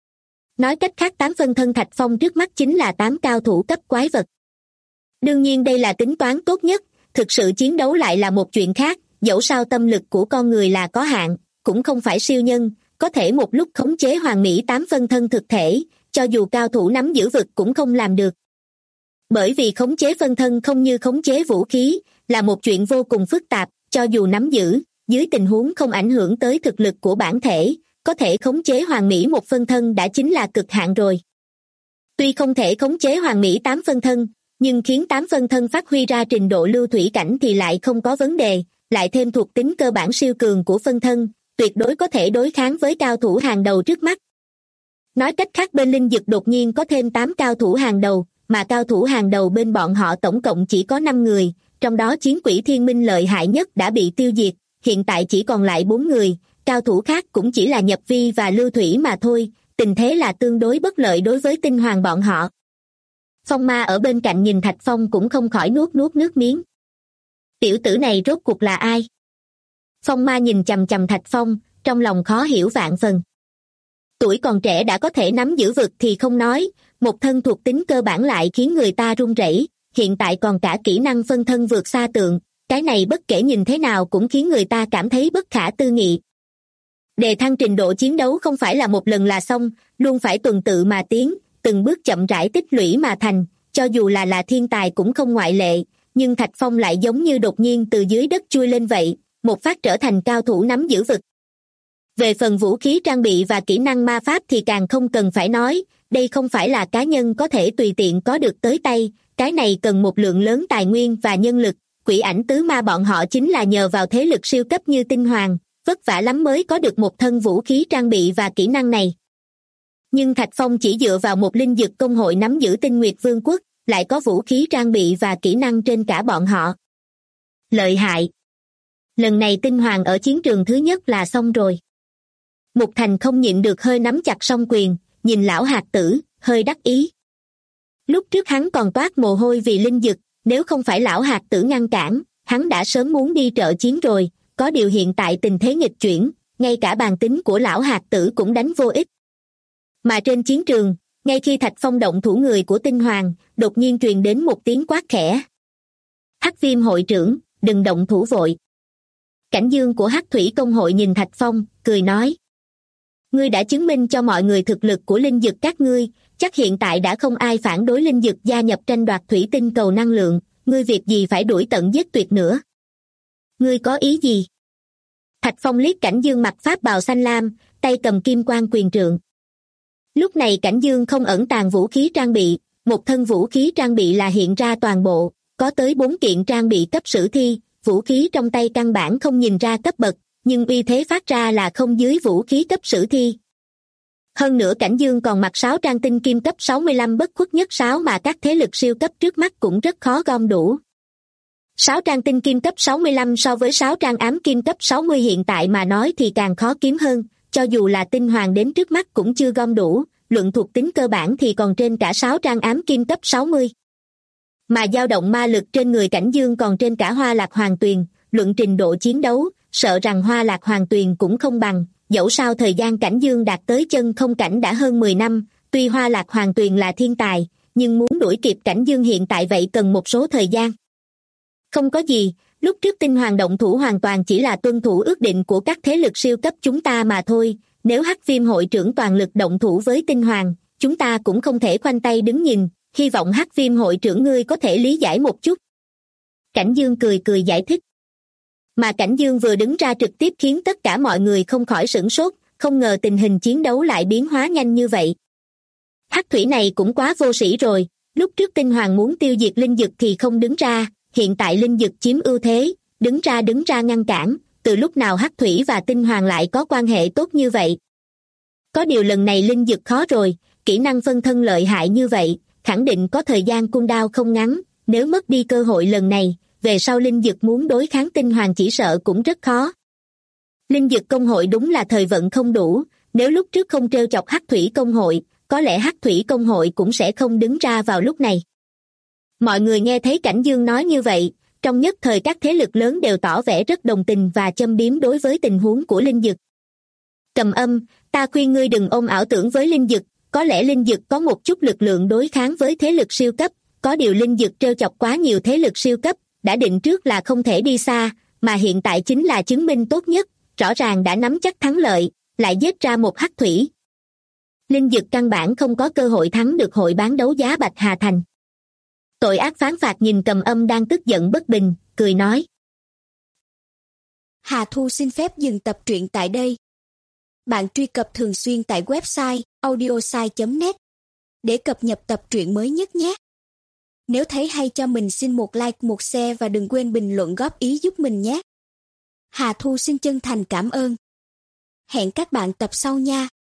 Nói cách khác 8 phân thân Thạch Phong trước mắt chính là 8 cao thủ cấp quái vật. Đương nhiên đây là tính toán tốt nhất, thực sự chiến đấu lại là một chuyện khác, dẫu sao tâm lực của con người là có hạn, cũng không phải siêu nhân, có thể một lúc khống chế hoàn mỹ 8 phân thân thực thể, cho dù cao thủ nắm giữ vực cũng không làm được. Bởi vì khống chế phân thân không như khống chế vũ khí, là một chuyện vô cùng phức tạp, cho dù nắm giữ, dưới tình huống không ảnh hưởng tới thực lực của bản thể, có thể khống chế hoàn mỹ một phân thân đã chính là cực hạn rồi. Tuy không thể khống chế hoàn mỹ 8 phân thân, nhưng khiến 8 phân thân phát huy ra trình độ lưu thủy cảnh thì lại không có vấn đề, lại thêm thuộc tính cơ bản siêu cường của phân thân, tuyệt đối có thể đối kháng với cao thủ hàng đầu trước mắt. Nói cách khác bên Linh Dực đột nhiên có thêm 8 cao thủ hàng đầu, mà cao thủ hàng đầu bên bọn họ tổng cộng chỉ có 5 người, trong đó chiến quỷ thiên minh lợi hại nhất đã bị tiêu diệt, hiện tại chỉ còn lại 4 người, cao thủ khác cũng chỉ là Nhập Vi và Lưu Thủy mà thôi, tình thế là tương đối bất lợi đối với tinh hoàng bọn họ. Phong Ma ở bên cạnh nhìn Thạch Phong cũng không khỏi nuốt nước miếng. Tiểu tử này rốt cuộc là ai? Phong Ma nhìn chằm chằm Thạch Phong, trong lòng khó hiểu vạn phần. Tuổi còn trẻ đã có thể nắm giữ vực thì không nói, một thân thuộc tính cơ bản lại khiến người ta run rẩy, hiện tại còn cả kỹ năng phân thân vượt xa tượng, cái này bất kể nhìn thế nào cũng khiến người ta cảm thấy bất khả tư nghị. Đề thăng trình độ chiến đấu không phải là một lần là xong, luôn phải tuần tự mà tiến, từng bước chậm rãi tích lũy mà thành, cho dù là thiên tài cũng không ngoại lệ, nhưng Thạch Phong lại giống như đột nhiên từ dưới đất chui lên vậy, một phát trở thành cao thủ nắm giữ vực. Về phần vũ khí trang bị và kỹ năng ma pháp thì càng không cần phải nói, đây không phải là cá nhân có thể tùy tiện có được tới tay, cái này cần một lượng lớn tài nguyên và nhân lực, Quỷ Ảnh Tứ Ma bọn họ chính là nhờ vào thế lực siêu cấp như tinh hoàng, vất vả lắm mới có được một thân vũ khí trang bị và kỹ năng này. Nhưng Thạch Phong chỉ dựa vào một Linh Dực công hội nắm giữ Tinh Nguyệt Vương quốc, lại có vũ khí trang bị và kỹ năng trên cả bọn họ. Lợi hại! Lần này tinh hoàng ở chiến trường thứ nhất là xong rồi. Mục Thành không nhịn được hơi nắm chặt song quyền, nhìn lão hạt tử, hơi đắc ý. Lúc trước hắn còn toát mồ hôi vì Linh Dực, nếu không phải lão hạt tử ngăn cản, hắn đã sớm muốn đi trợ chiến rồi, có điều hiện tại tình thế nghịch chuyển, ngay cả bàn tính của lão hạt tử cũng đánh vô ích. Mà trên chiến trường, ngay khi Thạch Phong động thủ người của Tinh Hoàng, đột nhiên truyền đến một tiếng quát khẽ. Hắc Viêm hội trưởng, đừng động thủ vội. Cảnh Dương của Hắc Thủy Công hội nhìn Thạch Phong, cười nói. Ngươi đã chứng minh cho mọi người thực lực của linh dực các ngươi, chắc hiện tại đã không ai phản đối linh dực gia nhập tranh đoạt thủy tinh cầu năng lượng, ngươi việc gì phải đuổi tận giết tuyệt nữa. Ngươi có ý gì? Thạch Phong liếc Cảnh Dương mặc pháp bào xanh lam, tay cầm kim quang quyền trượng. Lúc này Cảnh Dương không ẩn tàng vũ khí trang bị, một thân vũ khí trang bị là hiện ra toàn bộ, có tới 4 kiện trang bị cấp sử thi, vũ khí trong tay căn bản không nhìn ra cấp bậc, nhưng uy thế phát ra là không dưới vũ khí cấp sử thi. Hơn nữa Cảnh Dương còn mặc 6 trang tinh kim cấp 65 bất khuất nhất 6 mà các thế lực siêu cấp trước mắt cũng rất khó gom đủ. 6 trang tinh kim cấp 65 so với 6 trang ám kim cấp 60 hiện tại mà nói thì càng khó kiếm hơn, cho dù là Tinh Hoàng đến trước mắt cũng chưa gom đủ, luận thuộc tính cơ bản thì còn trên cả 6 trang ám kim cấp 60. Mà dao động ma lực trên người Cảnh Dương còn trên cả Hoa Lạc Hoàng Tuyền, luận trình độ chiến đấu, sợ rằng Hoa Lạc Hoàng Tuyền cũng không bằng, dẫu sao thời gian Cảnh Dương đạt tới chân không cảnh đã hơn 10 năm, tuy Hoa Lạc Hoàng Tuyền là thiên tài, nhưng muốn đuổi kịp Cảnh Dương hiện tại vậy cần một số thời gian. Không có gì, lúc trước Tinh Hoàng động thủ hoàn toàn chỉ là tuân thủ ước định của các thế lực siêu cấp chúng ta mà thôi, nếu Hắc Viêm hội trưởng toàn lực động thủ với Tinh Hoàng, chúng ta cũng không thể khoanh tay đứng nhìn, hy vọng Hắc Viêm hội trưởng ngươi có thể lý giải một chút. Cảnh Dương cười cười giải thích. Mà Cảnh Dương vừa đứng ra trực tiếp khiến tất cả mọi người không khỏi sửng sốt, không ngờ tình hình chiến đấu lại biến hóa nhanh như vậy. Hắc Thủy này cũng quá vô sĩ rồi, lúc trước Tinh Hoàng muốn tiêu diệt linh dực thì không đứng ra, hiện tại linh dực chiếm ưu thế, đứng ra ngăn cản, từ lúc nào Hắc Thủy và Tinh Hoàng lại có quan hệ tốt như vậy. Có điều lần này linh dực khó rồi, kỹ năng phân thân lợi hại như vậy, khẳng định có thời gian cooldown không ngắn, nếu mất đi cơ hội lần này, về sau linh dực muốn đối kháng Tinh Hoàng chỉ sợ cũng rất khó. Linh dực công hội đúng là thời vận không đủ, nếu lúc trước không trêu chọc Hắc Thủy công hội, có lẽ Hắc Thủy công hội cũng sẽ không đứng ra vào lúc này. Mọi người nghe thấy Cảnh Dương nói như vậy, trong nhất thời các thế lực lớn đều tỏ vẻ rất đồng tình và châm biếm đối với tình huống của linh dực. Cầm Âm, ta khuyên ngươi đừng ôm ảo tưởng với linh dực, có lẽ linh dực có một chút lực lượng đối kháng với thế lực siêu cấp, có điều linh dực trêu chọc quá nhiều thế lực siêu cấp, đã định trước là không thể đi xa, mà hiện tại chính là chứng minh tốt nhất, rõ ràng đã nắm chắc thắng lợi, lại giết ra một Hắc Thủy. Linh dực căn bản không có cơ hội thắng được hội bán đấu giá Bạch Hà Thành. Tội ác phán phạt nhìn Cầm Âm đang tức giận bất bình, cười nói.
Hà Thu xin phép dừng tập truyện tại đây. Bạn truy cập thường xuyên tại website audiosai.net để cập nhật tập truyện mới nhất nhé. Nếu thấy hay cho mình xin một like, một share và đừng quên bình luận góp ý giúp mình nhé. Hà Thu xin chân thành cảm ơn. Hẹn các bạn tập sau nha.